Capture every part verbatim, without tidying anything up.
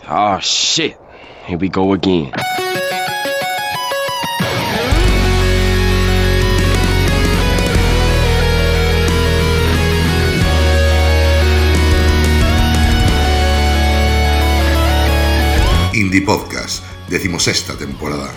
Oh shit, here we go again. Indie Podcast, decimosexta temporada.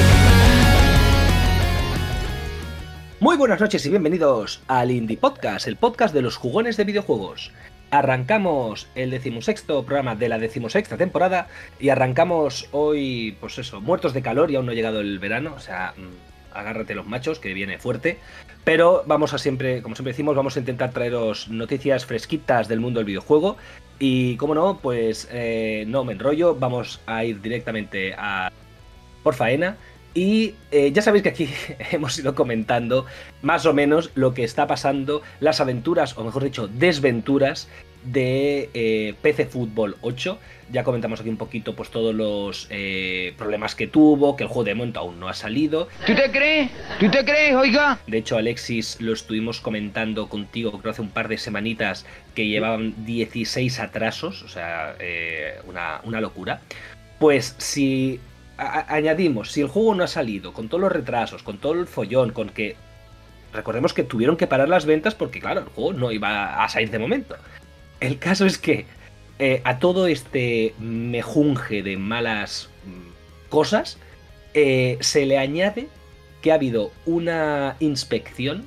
Muy buenas noches y bienvenidos al Indie Podcast, el podcast de los jugones de videojuegos. Arrancamos el decimosexto programa de la decimosexta temporada y arrancamos hoy, pues eso, muertos de calor y aún no ha llegado el verano, o sea, agárrate los machos que viene fuerte, pero vamos a siempre, como siempre decimos, vamos a intentar traeros noticias fresquitas del mundo del videojuego y, como no, pues eh, no me enrollo, vamos a ir directamente a por faena. Y eh, ya sabéis que aquí hemos ido comentando más o menos lo que está pasando, las aventuras, o mejor dicho, desventuras de eh, P C Fútbol ocho. Ya comentamos aquí un poquito pues todos los eh, problemas que tuvo, que el juego de momento aún no ha salido. ¿Tú te crees? ¿Tú te crees, oiga? De hecho, Alexis, lo estuvimos comentando contigo, creo hace un par de semanitas, que llevaban dieciséis atrasos, o sea, eh, una, una locura. Pues si... A- añadimos, si el juego no ha salido, con todos los retrasos, con todo el follón, con que... Recordemos que tuvieron que parar las ventas porque, claro, el juego no iba a salir de momento. El caso es que eh, a todo este mejunje de malas mm, cosas, eh, se le añade que ha habido una inspección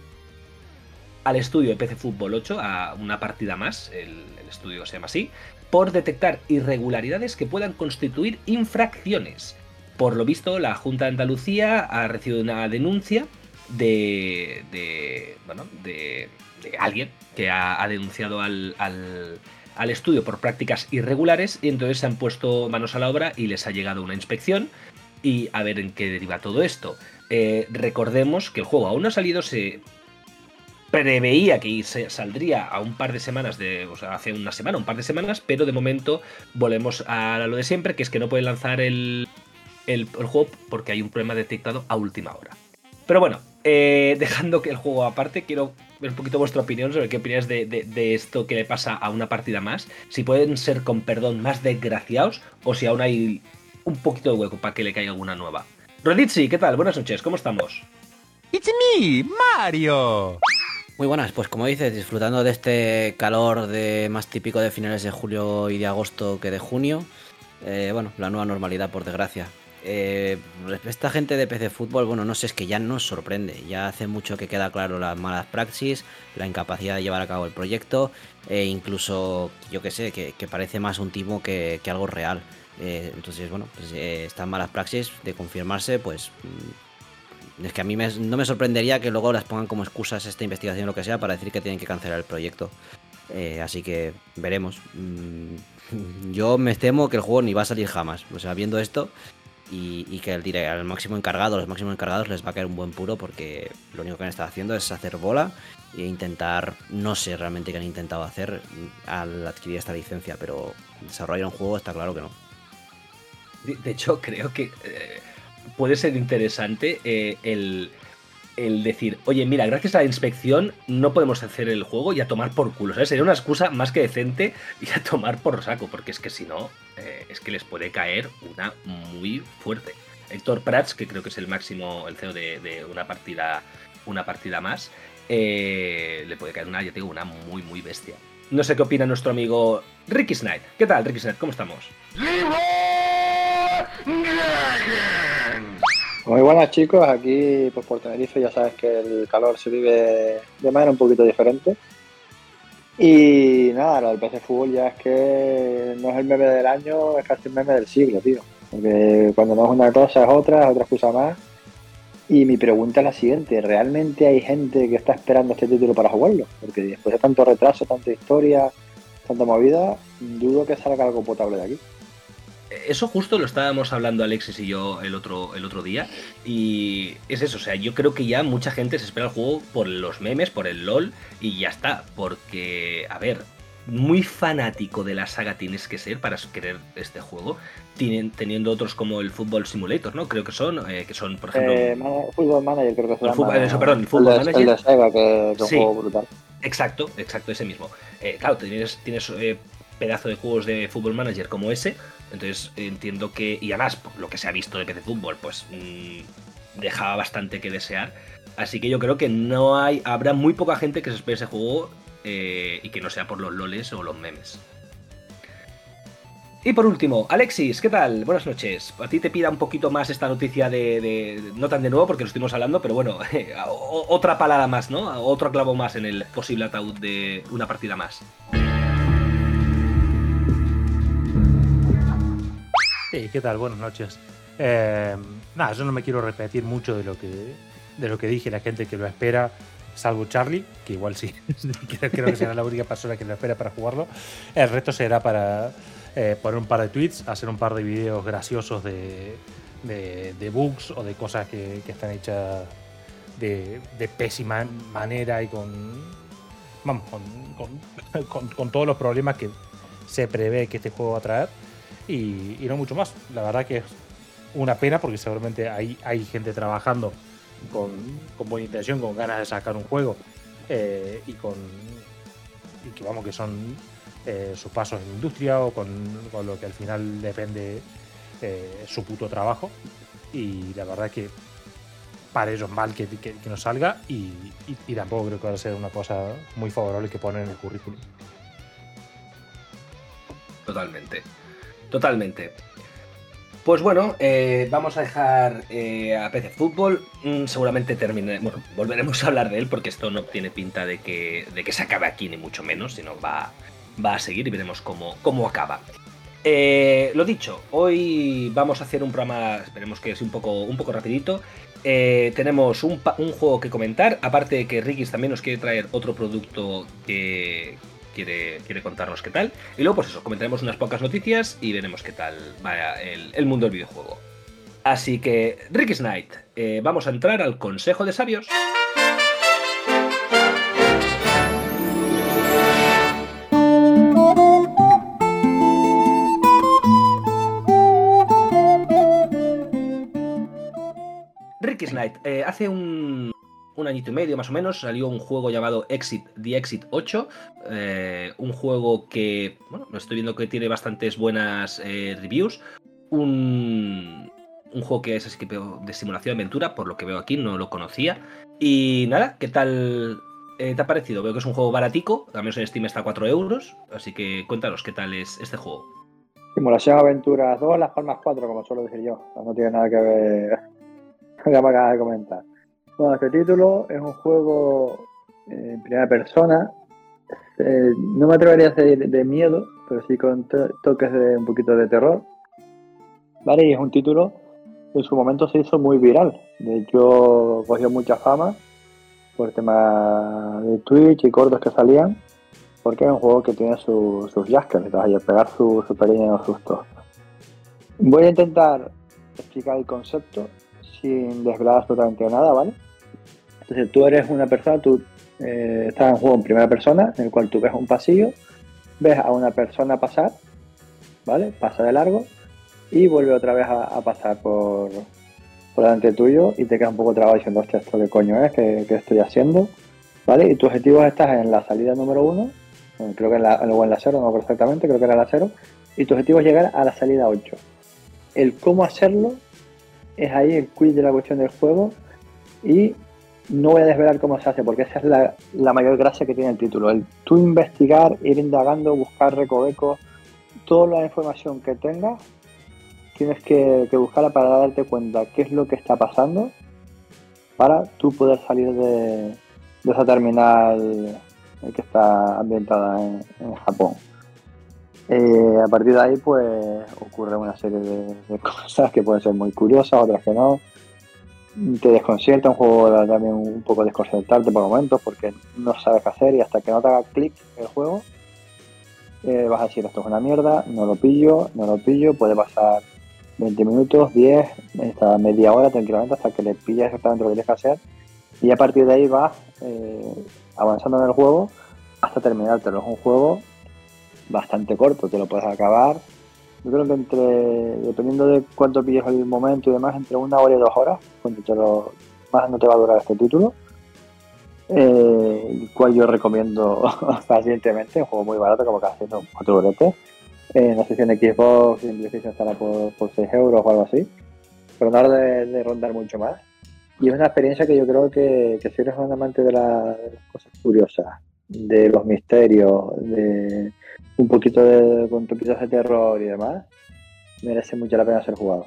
al estudio de P C Fútbol ocho, a una partida más, el, el estudio se llama así, por detectar irregularidades que puedan constituir infracciones. Por lo visto, la Junta de Andalucía ha recibido una denuncia de, de, bueno, de, de alguien que ha, ha denunciado al, al, al estudio por prácticas irregulares y entonces se han puesto manos a la obra y les ha llegado una inspección y a ver en qué deriva todo esto. Eh, recordemos que el juego aún no ha salido, se preveía que se saldría a un par de semanas, de, o sea, hace una semana, un par de semanas, pero de momento volvemos a lo de siempre, que es que no pueden lanzar el... El, el juego porque hay un problema detectado a última hora. Pero bueno, eh, dejando que el juego aparte, quiero ver un poquito vuestra opinión sobre qué opináis de, de, de esto que le pasa a una partida más. Si pueden ser, con perdón, más desgraciados o si aún hay un poquito de hueco para que le caiga alguna nueva. Roditzi, ¿qué tal? Buenas noches, ¿cómo estamos? It's me, Mario. Muy buenas, pues como dices, disfrutando de este calor de más típico de finales de julio y de agosto que de junio. Eh, bueno, la nueva normalidad, por desgracia. Eh, esta gente de P C Fútbol, bueno, no sé, es que ya nos sorprende. Ya hace mucho que queda claro las malas praxis, la incapacidad de llevar a cabo el proyecto, e incluso, yo que sé, que, que parece más un timo que, que algo real. Eh, entonces, bueno, pues eh, estas malas praxis de confirmarse, pues mmm, es que a mí me, no me sorprendería que luego las pongan como excusas esta investigación o lo que sea para decir que tienen que cancelar el proyecto. Eh, así que veremos. Mm, yo me temo que el juego ni va a salir jamás. O sea, viendo esto. Y, y que el, al máximo encargado, los máximos encargados les va a caer un buen puro porque lo único que han estado haciendo es hacer bola e intentar, no sé realmente qué han intentado hacer al adquirir esta licencia, pero desarrollar un juego está claro que no. De, de hecho, creo que eh, puede ser interesante eh, el, el decir, oye, mira, gracias a la inspección no podemos hacer el juego y a tomar por culo, ¿sabes? Sería una excusa más que decente y a tomar por saco, porque es que si no, eh, es que les puede caer una muy fuerte. Héctor Prats, que creo que es el máximo, el C E O de, de una partida una partida más, eh, le puede caer una, yo te digo, una muy, muy bestia. No sé qué opina nuestro amigo Ricky Knight. ¿Qué tal, Ricky Knight? ¿Cómo estamos? Muy buenas, chicos, aquí pues por Tenerife ya sabes que el calor se vive de manera un poquito diferente y nada, lo del P C Fútbol ya es que no es el meme del año, es casi el meme del siglo, tío, porque cuando no es una cosa es otra, es otra excusa más. Y mi pregunta es la siguiente, ¿realmente hay gente que está esperando este título para jugarlo? Porque después de tanto retraso, tanta historia, tanta movida, dudo que salga algo potable de aquí. Eso justo lo estábamos hablando Alexis y yo el otro, el otro día, y es eso, o sea, yo creo que ya mucha gente se espera el juego por los memes, por el LOL, y ya está, porque, a ver, muy fanático de la saga tienes que ser para querer este juego, Tienen, teniendo otros como el Football Simulator, ¿no? Creo que son, eh, que son, por ejemplo... Eh, Football Manager creo que se el llama. Fútbol, eso, perdón, el Football el de, Manager. El de Sega, que es un sí, juego brutal. Exacto, exacto, ese mismo. Eh, claro, tienes, tienes eh, pedazo de juegos de Football Manager como ese, Entonces entiendo que, y además lo que se ha visto de P C Fútbol, pues mmm, dejaba bastante que desear. Así que yo creo que no hay, habrá muy poca gente que se espere ese juego eh, y que no sea por los loles o los memes. Y por último, Alexis, ¿qué tal? Buenas noches. A ti te pida un poquito más esta noticia de, de, de no tan de nuevo porque lo estuvimos hablando, pero bueno, eh, otra palada más, ¿no? Otro clavo más en el posible ataúd de una partida más. Sí, ¿qué tal? Buenas noches. Eh, nada, yo no me quiero repetir mucho de lo que de lo que dije, la gente que lo espera, salvo Charlie, que igual sí, creo, creo que será la única persona que lo espera para jugarlo. El resto será para eh, poner un par de tweets, hacer un par de videos graciosos de, de, de bugs o de cosas que, que están hechas de, de pésima manera y con, vamos, con, con, con, con todos los problemas que se prevé que este juego va a traer. Y, y no mucho más. La verdad que es una pena porque seguramente hay, hay gente trabajando con, con buena intención, con ganas de sacar un juego eh, y con y que vamos que son eh, sus pasos en la industria o con, con lo que al final depende eh, su puto trabajo, y la verdad que para ellos mal que, que, que no salga y, y, y tampoco creo que va a ser una cosa muy favorable que poner en el currículum. Totalmente. Totalmente. Pues bueno, eh, vamos a dejar eh, a P C Fútbol. Mm, seguramente terminaremos, bueno, volveremos a hablar de él porque esto no tiene pinta de que, de que se acabe aquí, ni mucho menos, sino va, va a seguir y veremos cómo, cómo acaba. Eh, lo dicho, hoy vamos a hacer un programa, esperemos que sea un poco, un poco rapidito. Eh, tenemos un, un juego que comentar, aparte de que Rikis también nos quiere traer otro producto que... Quiere, quiere contarnos qué tal. Y luego, pues eso, comentaremos unas pocas noticias y veremos qué tal va el, el mundo del videojuego. Así que, Rikis Night, eh, vamos a entrar al Consejo de Sabios. Rikis Night, eh, hace un... un añito y medio más o menos, salió un juego llamado Exit, The Exit ocho, eh, un juego que, bueno, estoy viendo que tiene bastantes buenas eh, reviews, un, un juego que es así que de simulación de aventura, por lo que veo aquí, no lo conocía, y nada, ¿qué tal eh, te ha parecido? Veo que es un juego baratico, al menos en Steam está a cuatro euros, así que cuéntanos qué tal es este juego. Simulación Aventuras dos, Las Palmas cuatro, como suelo decir yo, no tiene nada que ver con lo que me acabas de comentar. Bueno, este título es un juego eh, en primera persona. Eh, no me atrevería a decir de miedo, pero sí con to toques de un poquito de terror. Vale, y es un título que en su momento se hizo muy viral. De hecho, cogió mucha fama por tema de Twitch y cortos que salían, porque es un juego que tiene su, sus jumpscares, y a pegar sus su pequeños sustos. Voy a intentar explicar el concepto sin desvelar absolutamente nada, ¿vale? Entonces tú eres una persona, tú eh, estás en un juego en primera persona, en el cual tú ves un pasillo, ves a una persona pasar, ¿vale? Pasa de largo y vuelve otra vez a, a pasar por, por delante tuyo y te quedas un poco trabado diciendo, hostia, ¿esto qué coño es? ¿Qué, qué estoy haciendo? ¿Vale? Y tu objetivo estás en la salida número uno, creo que en la, o en la cero, no perfectamente, creo que era la cero, y tu objetivo es llegar a la salida ocho. El cómo hacerlo es ahí el quiz de la cuestión del juego, y no voy a desvelar cómo se hace porque esa es la, la mayor gracia que tiene el título, el tú investigar, ir indagando, buscar recovecos, toda la información que tengas tienes que, que buscarla para darte cuenta qué es lo que está pasando para tú poder salir de, de esa terminal que está ambientada en, en Japón. Eh, a partir de ahí pues ocurre una serie de, de cosas que pueden ser muy curiosas, otras que no. Te desconcierta, un juego también un poco desconcertarte por momentos porque no sabes qué hacer, y hasta que no te haga clic el juego eh, vas a decir, esto es una mierda, no lo pillo, no lo pillo, puede pasar veinte minutos, diez, hasta media hora tranquilamente hasta que le pillas exactamente lo que tienes que hacer, y a partir de ahí vas eh, avanzando en el juego hasta terminártelo. Es un juego bastante corto, te lo puedes acabar, yo creo que entre, dependiendo de cuánto pilles el momento y demás, entre una hora y dos horas, cuando te lo, más no te va a durar este título, eh, el cual yo recomiendo pacientemente, un juego muy barato, como casi cuatro euretes, Eh, no sé si en Xbox y en PlayStation estará por, por seis euros o algo así. Pero no de, de rondar mucho más. Y es una experiencia que yo creo que, que si eres un amante de, la, de las cosas curiosas, de los misterios, de un poquito de con toquitas de terror y demás, merece mucho la pena ser jugado.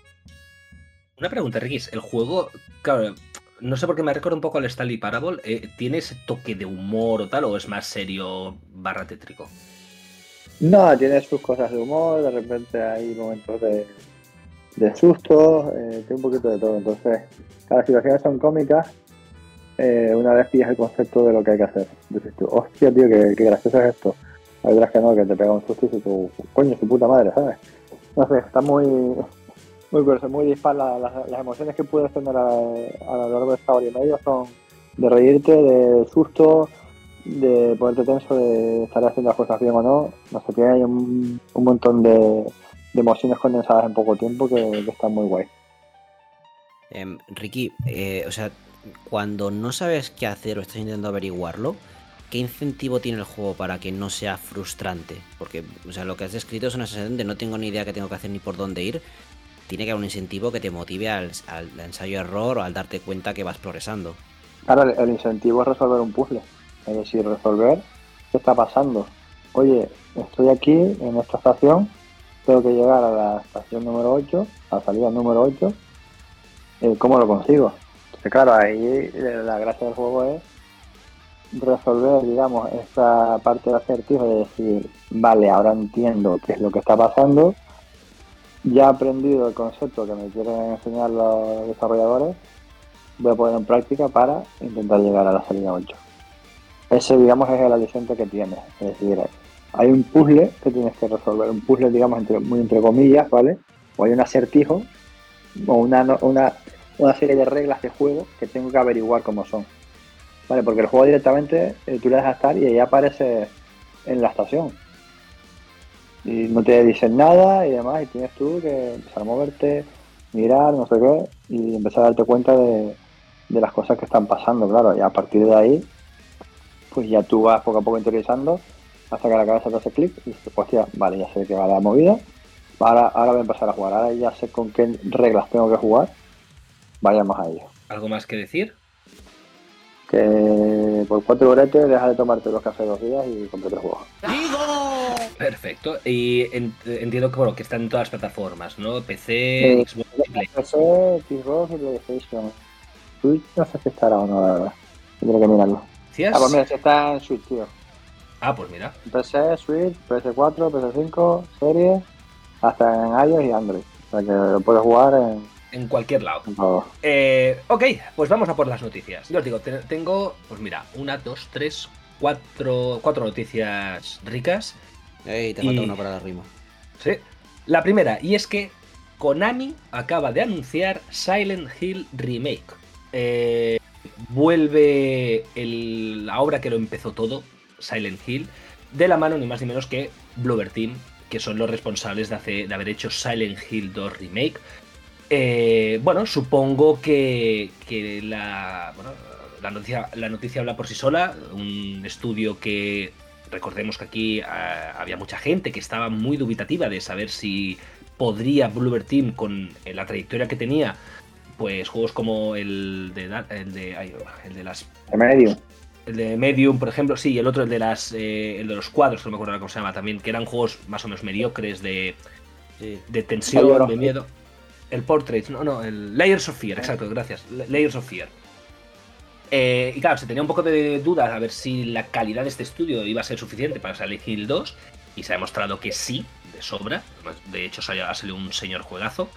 Una pregunta, Riquis. El juego, claro, no sé por qué me recuerda un poco al Stanley Parable. Eh, ¿Tiene ese toque de humor o tal, o es más serio barra tétrico? No, tiene sus cosas de humor, de repente hay momentos de, de susto, eh, tiene un poquito de todo. Entonces, cada situaciones son cómicas. Eh, una vez pillas el concepto de lo que hay que hacer. Dices tú, hostia, tío, qué, qué gracioso es esto. Hay otras que no, que te pega un susto y dices tú, coño, su puta madre, ¿sabes? No sé, está muy, muy curioso, muy dispar. La, la, las emociones que puedes tener a, a lo largo de esta hora y media son de reírte, de susto, de ponerte tenso, de estar haciendo las cosas bien o no. No sé, tiene ahí un, un montón de, de emociones condensadas en poco tiempo que, que están muy guay. Eh, Ricky, eh, o sea, cuando no sabes qué hacer o estás intentando averiguarlo, ¿qué incentivo tiene el juego para que no sea frustrante? Porque, o sea, lo que has descrito es una sensación de no tengo ni idea qué tengo que hacer ni por dónde ir. Tiene que haber un incentivo que te motive al, al ensayo-error o al darte cuenta que vas progresando. Claro, el, el incentivo es resolver un puzzle. Es decir, resolver qué está pasando. Oye, estoy aquí en esta estación, tengo que llegar a la estación número ocho, a la salida número ocho. Eh, ¿Cómo lo consigo? Entonces, claro, ahí la gracia del juego es resolver, digamos, esa parte del acertijo de decir, vale, ahora entiendo qué es lo que está pasando, ya he aprendido el concepto que me quieren enseñar los desarrolladores, voy a poner en práctica para intentar llegar a la salida ocho. Ese, digamos, es el aliciente que tiene. Es decir, hay un puzzle que tienes que resolver, un puzzle, digamos, entre, muy entre comillas, ¿vale? O hay un acertijo o una, una, una serie de reglas de juego que tengo que averiguar cómo son. Vale, porque el juego directamente eh, tú le das a estar y ahí aparece en la estación. Y no te dicen nada y demás, y tienes tú que empezar a moverte, mirar, no sé qué, y empezar a darte cuenta de, de las cosas que están pasando, claro. Y a partir de ahí, pues ya tú vas poco a poco interiorizando hasta que la cabeza te hace clic y dices, hostia, vale, ya sé de qué va la movida. Ahora, ahora voy a empezar a jugar, ahora ya sé con qué reglas tengo que jugar. Vayamos a ello. ¿Algo más que decir? Que por cuatro euretes deja de tomarte los cafés dos días y completa el juego. Perfecto. Y en, entiendo que, bueno, que están en todas las plataformas, ¿no? P C, Eh, Xbox y Play. P C, Xbox y PlayStation. Switch no sé si estará o no, la verdad. Tendré que mirarlo. ¿Decías? Ah, pues mira, si está en Switch, tío. Ah, pues mira. P C, Switch, P S cuatro, P S cinco, series, hasta en iOS y Android. O sea que lo puedes jugar en... En cualquier lado. en todo. Eh, ok, pues vamos a por las noticias. Yo os digo, te- tengo, pues mira, una, dos, tres, cuatro, cuatro noticias ricas. Ey, te Y- falta una para la rima. Sí. La primera, y es que Konami acaba de anunciar Silent Hill Remake. Eh, vuelve el- la obra que lo empezó todo, Silent Hill, de la mano ni más ni menos que Bloober Team, que son los responsables de, hacer- de haber hecho Silent Hill dos Remake. Eh, bueno, supongo que, que la, bueno, la, noticia, la noticia habla por sí sola. Un estudio que, recordemos que aquí eh, había mucha gente que estaba muy dubitativa de saber si podría Bloober Team, con eh, la trayectoria que tenía, pues juegos como el de, el de, ay, el de las... En medio. El de Medium, por ejemplo, sí, y el otro, el de las eh, el de los cuadros, que no me acuerdo cómo se llama también, que eran juegos más o menos mediocres de, Sí. de tensión, Layer of de miedo. El Portrait, no, no, el Layers of Fear, exacto, gracias. Layers of Fear. Eh, y claro, se tenía un poco de dudas a ver si la calidad de este estudio iba a ser suficiente para Silent Hill dos, y se ha demostrado que sí, de sobra. De hecho, ha salido un señor juegazo.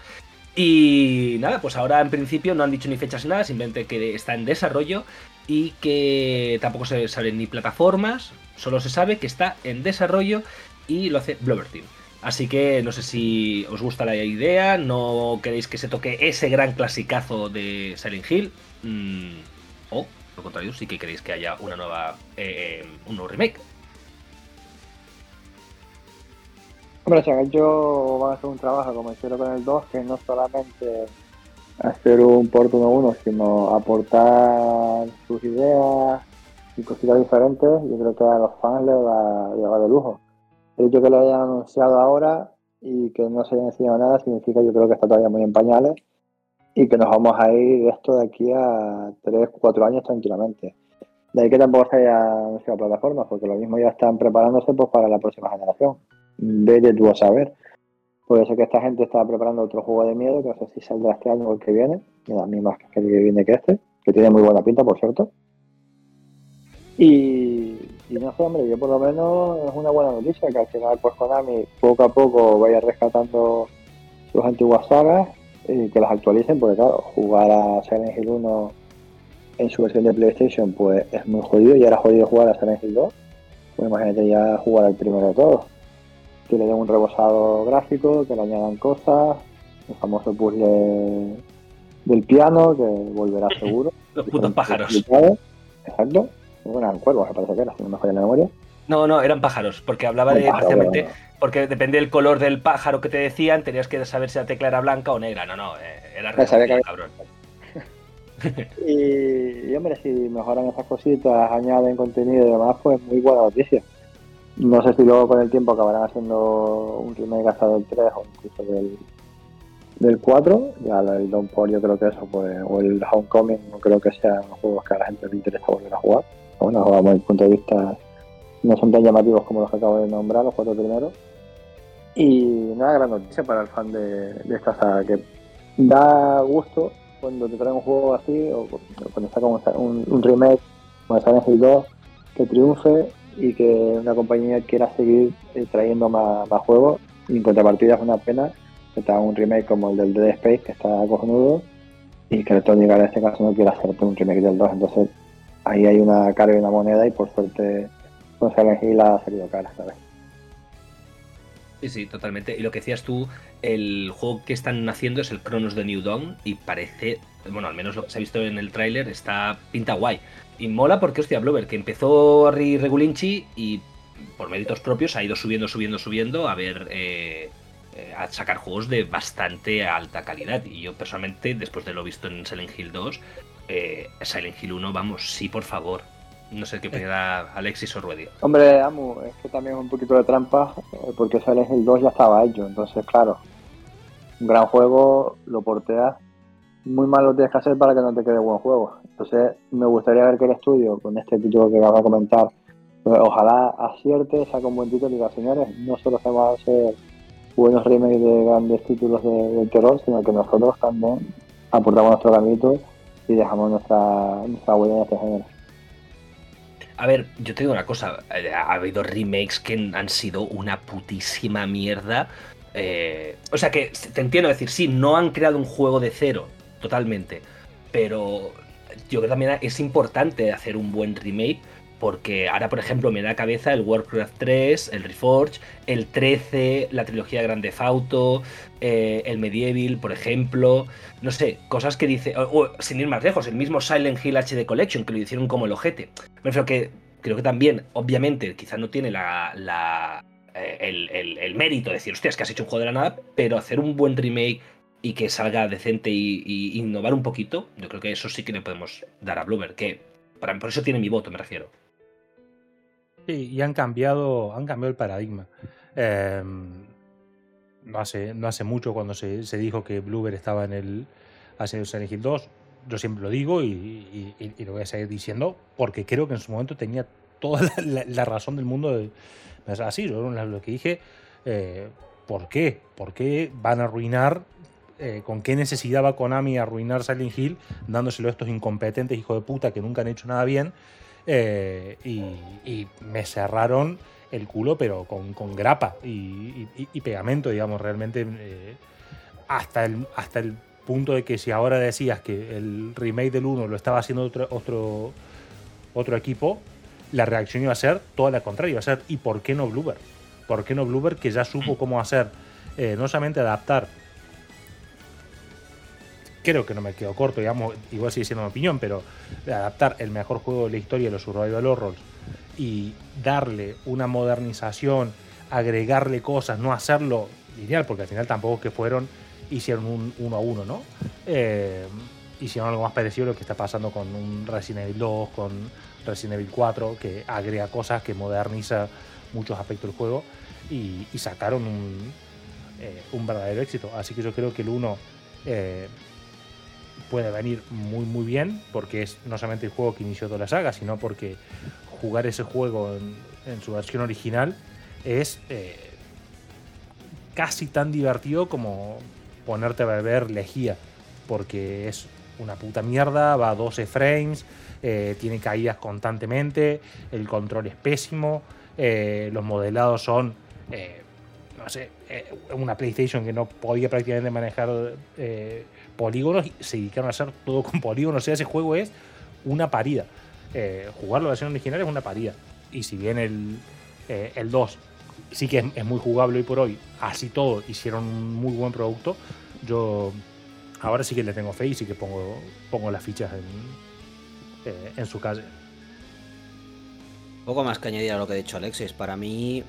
Y nada, pues ahora en principio no han dicho ni fechas ni nada, simplemente que está en desarrollo y que tampoco se saben ni plataformas, solo se sabe que está en desarrollo y lo hace Bloober Team. Así que no sé si os gusta la idea, no queréis que se toque ese gran clasicazo de Silent Hill, mmm, o, lo contrario, sí que queréis que haya una nueva, eh, un nuevo remake. Hombre, si han hecho, van a hacer un trabajo como hicieron con el dos, que no solamente hacer un port uno a uno, sino aportar sus ideas y cositas diferentes. Yo creo que a los fans les va, les va de lujo. El hecho de que lo hayan anunciado ahora y que no se haya enseñado nada significa, yo creo que está todavía muy en pañales y que nos vamos a ir de esto de aquí a tres, cuatro años tranquilamente. De ahí que tampoco se haya anunciado plataformas, porque lo mismo ya están preparándose pues para la próxima generación. Vete tú a saber. Puede ser que esta gente está preparando otro juego de miedo, que no sé si saldrá este año o el que viene, y a mí más que el que viene que este, que tiene muy buena pinta, por cierto. Y, y no sé, hombre, yo por lo menos es una buena noticia que al final pues Konami poco a poco vaya rescatando sus antiguas sagas y que las actualicen, porque claro, jugar a Silent Hill uno en su versión de PlayStation pues es muy jodido, y era jodido jugar a Silent Hill dos, pues imagínate ya jugar al primero de todos, que le den un rebozado gráfico, que le añadan cosas, el famoso puzzle del piano que volverá seguro. Los putos pájaros. Exacto. Bueno, eran cuervos, me parece que era, si no me falla la memoria. No, no, eran pájaros, porque hablaba de, pájaro, precisamente, bueno. porque depende del color del pájaro que te decían, tenías que saber si la tecla era blanca o negra. No, no, eh, era Me sabía que había- cabrón. Y, y hombre, si mejoran esas cositas, añaden contenido y demás, pues muy buena noticia. No sé si luego con el tiempo acabarán haciendo un remake hasta del tres o incluso del, del cuatro. Ya el Downpour yo creo que eso, pues, o el Homecoming, no creo que sean juegos que a la gente le interesa volver a jugar. Bueno, desde mi punto de vista no son tan llamativos como los que acabo de nombrar, los cuatro primeros. Y una gran noticia para el fan de, de esta saga, que da gusto cuando te traen un juego así, o cuando sacan un, un, un remake como Silent Hill dos, que triunfe y que una compañía quiera seguir eh, trayendo más, más juegos. Y en contrapartida es una pena que te hagan un remake como el del Dead Space, que está cojonudo, y que Electronic en este caso no quiera hacerte un remake del dos. Entonces ahí hay una cara y una moneda, y por suerte con Silent Hill ha salido cara, ¿sabes? Sí, sí, totalmente. Y lo que decías tú, el juego que están haciendo es el Chronos de New Dawn y parece, bueno, al menos lo que se ha visto en el tráiler, está pinta guay. Y mola porque, hostia, Bloober, que empezó Harry Regulinci y por méritos propios ha ido subiendo, subiendo, subiendo a ver, eh, eh, a sacar juegos de bastante alta calidad. Y yo personalmente, después de lo visto en Silent Hill dos, eh, Silent Hill uno, vamos, sí, por favor. No sé qué opinará Alexis o Ruedi. Hombre, Amu, es que también es un poquito de trampa, eh, porque Silent Hill dos ya estaba hecho, entonces claro, un gran juego, lo porteas, muy mal lo tienes que hacer para que no te quede buen juego. Entonces me gustaría ver que el estudio, con este título que vamos a comentar, pues, ojalá acierte, saque un buen título y diga, señores, no solo hacemos hacer buenos remakes de grandes títulos de, de terror, sino que nosotros también aportamos nuestro granito y dejamos nuestra, nuestra huella en este género. A ver, yo te digo una cosa, ha habido remakes que han sido una putísima mierda. Eh, o sea que te entiendo decir, sí, no han creado un juego de cero, totalmente. Pero yo creo que también es importante hacer un buen remake, porque ahora, por ejemplo, me da a cabeza el Warcraft tres, el Reforged, el trece, la trilogía Grand Theft Auto, eh, el Medieval, por ejemplo. No sé, cosas que dice, o, o, sin ir más lejos, el mismo Silent Hill H D Collection, que lo hicieron como el ojete. Me refiero que creo que también, obviamente, quizás no tiene la, la eh, el, el, el mérito de decir, hostia, es que has hecho un juego de la nada, pero hacer un buen remake y que salga decente y, y innovar un poquito, yo creo que eso sí que le podemos dar a Bloober, que para, por eso tiene mi voto, me refiero. Sí, y han cambiado, han cambiado el paradigma. Eh, no, hace, no hace mucho cuando se, se dijo que Bloober estaba en el haciendo Silent Hill dos, yo siempre lo digo y, y, y lo voy a seguir diciendo porque creo que en su momento tenía toda la, la, la razón del mundo de pensar así. Yo lo que dije, eh, ¿por qué? ¿Por qué van a arruinar? Eh, ¿Con qué necesidad va Konami a arruinar Silent Hill dándoselo a estos incompetentes hijos de puta que nunca han hecho nada bien? Eh, y, y me cerraron el culo, pero con, con grapa y, y, y pegamento, digamos, realmente eh, hasta, el, hasta el punto de que si ahora decías que el remake del uno lo estaba haciendo otro, otro, otro equipo, la reacción iba a ser toda la contraria, iba a ser ¿y por qué no Bloober? ¿Por qué no Bloober, que ya supo cómo hacer, eh, no solamente adaptar? Creo que no me quedo corto, digamos, igual sigue siendo mi opinión, pero de adaptar el mejor juego de la historia de los survival horrors y darle una modernización, agregarle cosas, no hacerlo lineal, porque al final tampoco que fueron, hicieron un uno a uno, ¿no? Eh, hicieron algo más parecido a lo que está pasando con un Resident Evil dos, con Resident Evil cuatro, que agrega cosas, que moderniza muchos aspectos del juego. y, y sacaron un, eh, un verdadero éxito. Así que yo creo que el uno eh, puede venir muy muy bien, porque es no solamente el juego que inició toda la saga, sino porque jugar ese juego en, en su versión original es eh, casi tan divertido como ponerte a beber lejía, porque es una puta mierda, va a doce frames, eh, tiene caídas constantemente, el control es pésimo, eh, los modelados son, eh, no sé, eh, una PlayStation que no podía prácticamente manejar eh, polígonos y se dedicaron a hacer todo con polígonos. O sea, ese juego es una parida. Eh, jugar la versión original es una parida. Y si bien el, eh, el dos sí que es, es muy jugable hoy por hoy, así todo hicieron un muy buen producto, yo ahora sí que le tengo fe y sí que pongo, pongo las fichas en, eh, en su calle. Poco más que añadir a lo que ha dicho Alexis. Para mí,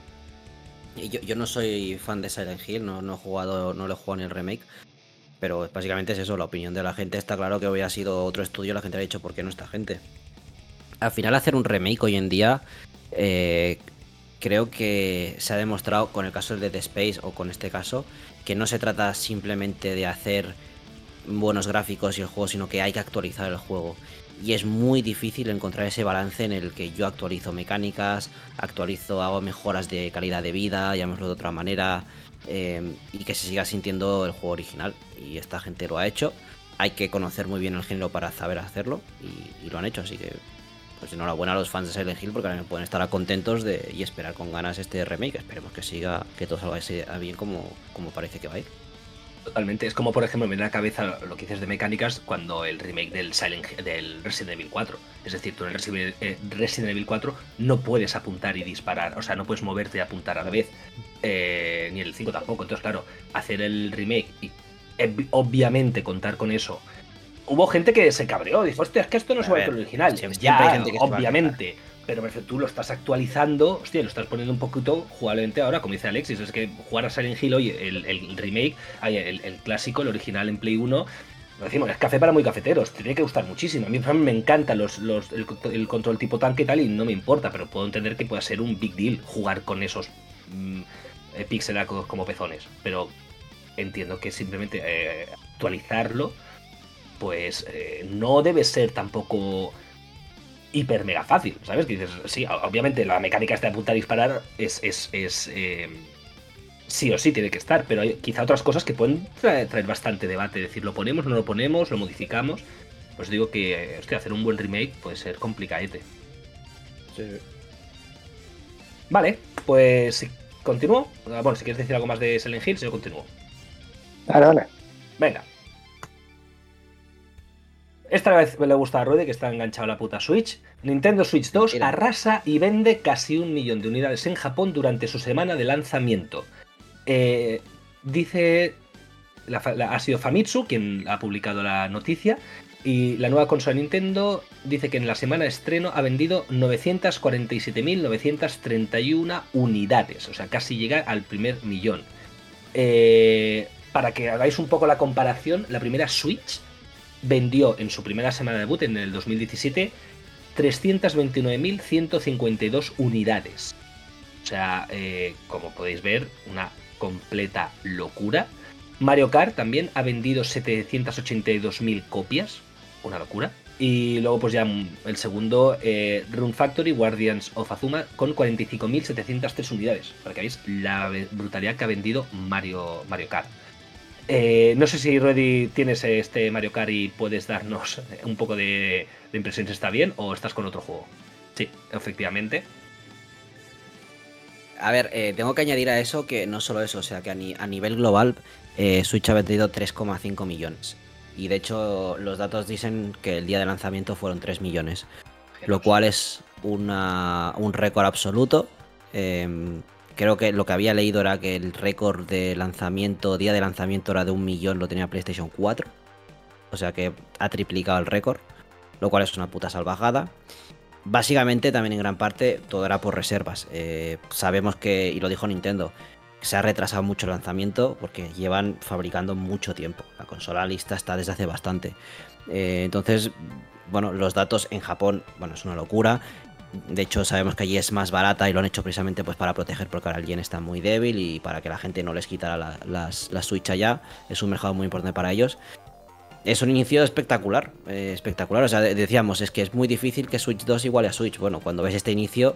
yo, yo no soy fan de Silent Hill, no, no he jugado, no lo he jugado ni el remake, pero básicamente es eso, la opinión de la gente. Está claro que hubiera sido otro estudio, la gente ha dicho, ¿por qué no esta gente? Al final, hacer un remake hoy en día, eh, creo que se ha demostrado con el caso de Dead Space o con este caso, que no se trata simplemente de hacer buenos gráficos y el juego, sino que hay que actualizar el juego. Y es muy difícil encontrar ese balance en el que yo actualizo mecánicas, actualizo, hago mejoras de calidad de vida, llamémoslo de otra manera, eh, y que se siga sintiendo el juego original. Y esta gente lo ha hecho. Hay que conocer muy bien el género para saber hacerlo, y, y lo han hecho, así que pues enhorabuena a los fans de Silent Hill, porque ahora pueden estar contentos de, y esperar con ganas este remake. Esperemos que siga, que todo salga bien como, como parece que va a ir. Totalmente, es como por ejemplo me viene a la cabeza lo que dices de mecánicas cuando el remake del Silent del Resident Evil cuatro, es decir, tú en el Resident, eh, Resident Evil cuatro no puedes apuntar y disparar, o sea, no puedes moverte y apuntar a la vez, eh, ni el cinco tampoco. Entonces claro, hacer el remake y eh, obviamente contar con eso, hubo gente que se cabreó, dijo, hostia, es que esto no se va a ver el original, siempre, ya, siempre hay gente que obviamente, pero tú lo estás actualizando, hostia, lo estás poniendo un poquito jugablemente ahora, como dice Alexis, es que jugar a Silent Hill hoy, el, el remake, el, el clásico, el original en Play uno, lo decimos, es café para muy cafeteros, te tiene que gustar muchísimo. A mí, a mí me encanta los, los, el, el control tipo tanque y tal, y no me importa, pero puedo entender que pueda ser un big deal jugar con esos mmm, pixelacos como pezones, pero entiendo que simplemente eh, actualizarlo, pues eh, no debe ser tampoco hiper mega fácil, ¿sabes? Que dices, sí, obviamente la mecánica esta de apuntar y disparar es, es, es eh, sí o sí tiene que estar, pero hay quizá otras cosas que pueden traer, traer bastante debate, es decir, lo ponemos, no lo ponemos, lo modificamos. Pues digo que, hostia, hacer un buen remake puede ser complicadete. Sí. Vale, pues continúo. Bueno, si quieres decir algo más de Silent Hill, yo continúo. Dale, dale. Venga. Esta vez le gusta a Rudy, que está enganchado a la puta Switch. Nintendo Switch dos Mira. arrasa y vende casi un millón de unidades en Japón durante su semana de lanzamiento. Eh, dice... La, la, ha sido Famitsu quien ha publicado la noticia. Y la nueva consola de Nintendo dice que en la semana de estreno ha vendido novecientas cuarenta y siete mil novecientas treinta y una unidades. O sea, casi llega al primer millón. Eh, para que hagáis un poco la comparación, la primera Switch vendió en su primera semana de debut, en el dos mil diecisiete, trescientas veintinueve mil ciento cincuenta y dos unidades. O sea, eh, como podéis ver, una completa locura. Mario Kart también ha vendido setecientas ochenta y dos mil copias, una locura. Y luego pues ya el segundo, eh, Rune Factory Guardians of Azuma, con cuarenta y cinco mil setecientas tres unidades, para que veáis la brutalidad que ha vendido Mario, Mario Kart. Eh, no sé si, Rudy, tienes este Mario Kart y puedes darnos un poco de, de impresiones, ¿está bien? ¿O estás con otro juego? Sí, efectivamente. A ver, eh, tengo que añadir a eso que no solo eso, o sea que a, ni, a nivel global eh, Switch ha vendido tres coma cinco millones. Y de hecho los datos dicen que el día de lanzamiento fueron tres millones. Lo cual es una, un récord absoluto. Eh, Creo que lo que había leído era que el récord de lanzamiento, día de lanzamiento era de un millón, lo tenía PlayStation cuatro. O sea que ha triplicado el récord, lo cual es una puta salvajada. Básicamente también en gran parte todo era por reservas. Eh, sabemos que, y lo dijo Nintendo, que se ha retrasado mucho el lanzamiento porque llevan fabricando mucho tiempo. La consola lista está desde hace bastante. Eh, entonces, bueno, los datos en Japón, bueno, es una locura. De hecho, sabemos que allí es más barata y lo han hecho precisamente pues para proteger, porque ahora el yen está muy débil y para que la gente no les quitara la, las, la Switch allá. Es un mercado muy importante para ellos. Es un inicio espectacular, eh, espectacular. O sea, de- decíamos, es que es muy difícil que Switch dos iguale a Switch. Bueno, cuando ves este inicio,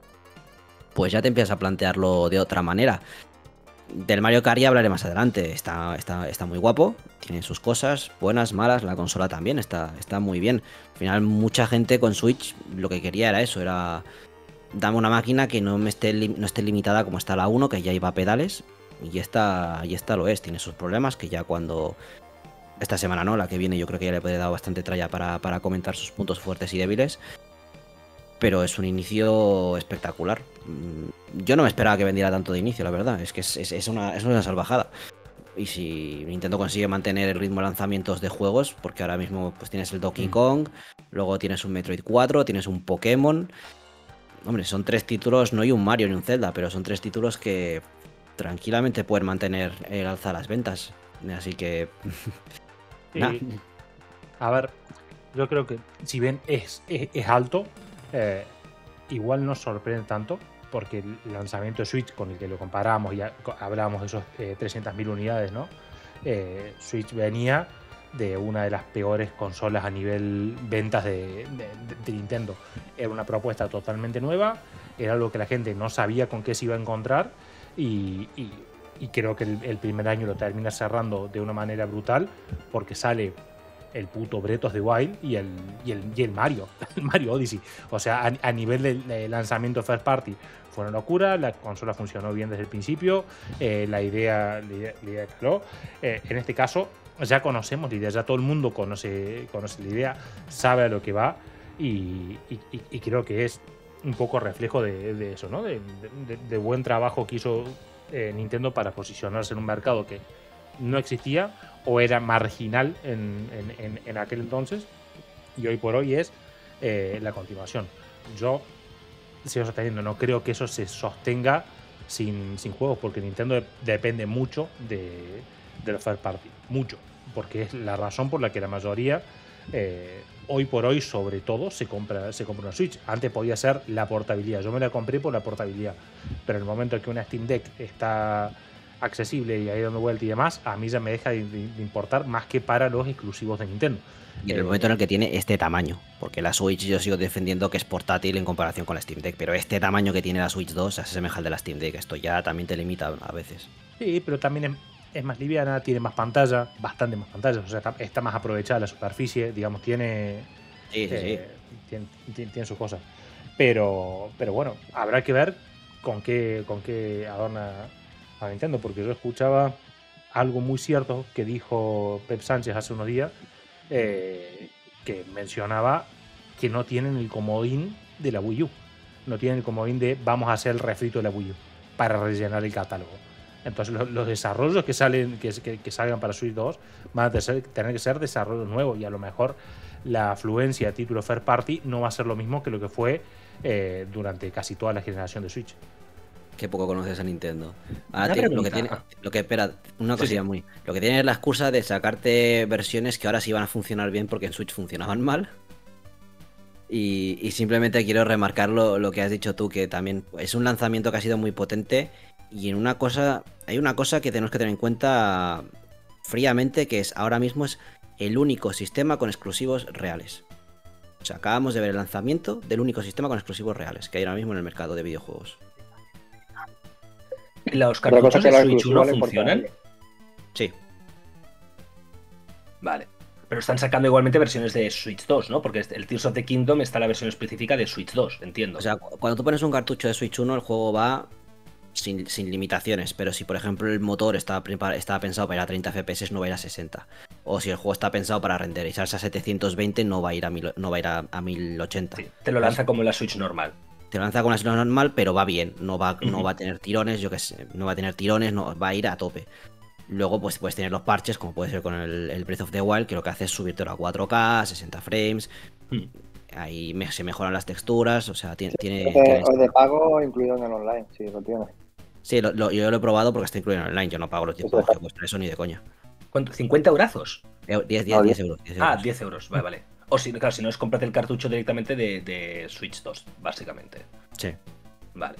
pues ya te empiezas a plantearlo de otra manera. Del Mario Kart ya hablaré más adelante. Está, está, está muy guapo, tiene sus cosas, buenas, malas. La consola también está, está muy bien. Al final, mucha gente con Switch lo que quería era eso, era dame una máquina que no me esté, lim- no esté limitada como está la uno, que ya iba a pedales. Y esta, y esta lo es, tiene sus problemas, que ya cuando... Esta semana no, la que viene yo creo que ya le podré dar bastante tralla para, para comentar sus puntos fuertes y débiles. Pero es un inicio espectacular. Mm, Yo no me esperaba que vendiera tanto de inicio, la verdad. Es que es, es- es una, es una salvajada. Y si Nintendo consigue mantener el ritmo de lanzamientos de juegos, porque ahora mismo pues tienes el Donkey Kong, luego tienes un Metroid cuatro, tienes un Pokémon. Hombre, son tres títulos, no hay un Mario ni un Zelda, pero son tres títulos que tranquilamente pueden mantener el alza de las ventas. Así que... Y, Nah. a ver, yo creo que si bien es, es, es alto, eh, igual no sorprende tanto, porque el lanzamiento de Switch, con el que lo comparamos, ya co- hablábamos de esos eh, trescientas mil unidades, ¿no? Eh, Switch venía de una de las peores consolas a nivel ventas de, de- de Nintendo. Era una propuesta totalmente nueva, era algo que la gente no sabía con qué se iba a encontrar y, y- y creo que el, el primer año lo termina cerrando de una manera brutal porque sale el puto Breath of the Wild y el, y el, y el Mario, el Mario Odyssey. O sea, a, a nivel de, de lanzamiento first party fue una locura, la consola funcionó bien desde el principio, eh, la idea, la idea, la idea caló. Eh, en este caso ya conocemos la idea, ya todo el mundo conoce, conoce la idea, sabe a lo que va y, y- y- y creo que es un poco reflejo de, de eso, ¿no? De, de- de buen trabajo que hizo eh, Nintendo para posicionarse en un mercado que no existía o era marginal en, en- en- en aquel entonces y hoy por hoy es eh, la continuación. Yo sigo sosteniendo, no creo que eso se sostenga sin, sin juegos, porque Nintendo de- depende mucho de, de los first party, mucho, porque es la razón por la que la mayoría eh, hoy por hoy sobre todo se compra, se compra una Switch. Antes podía ser la portabilidad, yo me la compré por la portabilidad, pero en el momento que una Steam Deck está accesible y ahí dando vuelta y demás, a mí ya me deja de, de- de importar más que para los exclusivos de Nintendo. Y en el Eh, momento en el que tiene este tamaño, porque la Switch yo sigo defendiendo que es portátil en comparación con la Steam Deck, pero este tamaño que tiene la Switch dos se asemeja al de la Steam Deck, esto ya también te limita a veces. Sí, pero también es, es más liviana, tiene más pantalla, bastante más pantalla, o sea, está, está más aprovechada la superficie, digamos, tiene, Sí, sí, eh, tiene, tiene- tiene sus cosas. Pero, pero bueno, habrá que ver con qué, con qué adorna a Nintendo, porque yo escuchaba algo muy cierto que dijo Pep Sánchez hace unos días, eh, que mencionaba que no tienen el comodín de la Wii U, no tienen el comodín de vamos a hacer el refrito de la Wii U para rellenar el catálogo. Entonces los, los desarrollos que salen que, que- que salgan para Switch dos van a tener, tener que ser desarrollos nuevos y a lo mejor la afluencia de títulos first party no va a ser lo mismo que lo que fue eh, durante casi toda la generación de Switch. Qué poco conoces a Nintendo. Ahora Una ti- lo que pregunta. tiene, lo que espera, una Sí, cosilla sí. muy. Lo que tiene es la excusa de sacarte versiones que ahora sí van a funcionar bien porque en Switch funcionaban mal. Y, y simplemente quiero remarcar lo, lo que has dicho tú, que también es un lanzamiento que ha sido muy potente. Y en una cosa, hay una cosa que tenemos que tener en cuenta fríamente, que es ahora mismo es el único sistema con exclusivos reales. O sea, acabamos de ver el lanzamiento del único sistema con exclusivos reales que hay ahora mismo en el mercado de videojuegos. ¿Los Otra cosa cartuchos es que de la Switch exclusiva uno le importa a funcionan? nadie. Sí. Vale. Pero están sacando igualmente versiones de Switch dos, ¿no? Porque el Tears of the Kingdom está en la versión específica de Switch dos, entiendo. O sea, cu- cuando tú pones un cartucho de Switch uno, el juego va sin, sin limitaciones. Pero si, por ejemplo, el motor estaba, prepa- estaba pensado para ir a treinta F P S, no va a ir a sesenta. O si el juego está pensado para renderizarse a setecientos veinte, no va a ir a, mil, no va a, ir a, a mil ochenta. Sí, te lo lanza como la Switch normal. Te lo lanza con la situación normal, pero va bien. No va, no Ujú. va a tener tirones, yo qué sé. No va a tener tirones, no, va a ir a tope. Luego, pues puedes tener los parches, como puede ser con el, el Breath of the Wild, que lo que hace es subírtelo a cuatro K, sesenta frames. Mm. Ahí me- se mejoran las texturas, o sea, tiene... tiene, Es de, tiene- es de pago incluido en el online, sí, lo tiene. Sí, lo- lo- yo lo he probado porque está incluido en online. Yo no pago los diez pavos que cuesta eso ni de coña. ¿Cuánto? ¿cincuenta eurazos? Eh, diez, No, diez, diez diez. euros. diez Ah, euros. diez euros. Vale, vale. O si, claro, si no es cómprate el cartucho directamente de, de Switch dos, básicamente. Sí. Vale.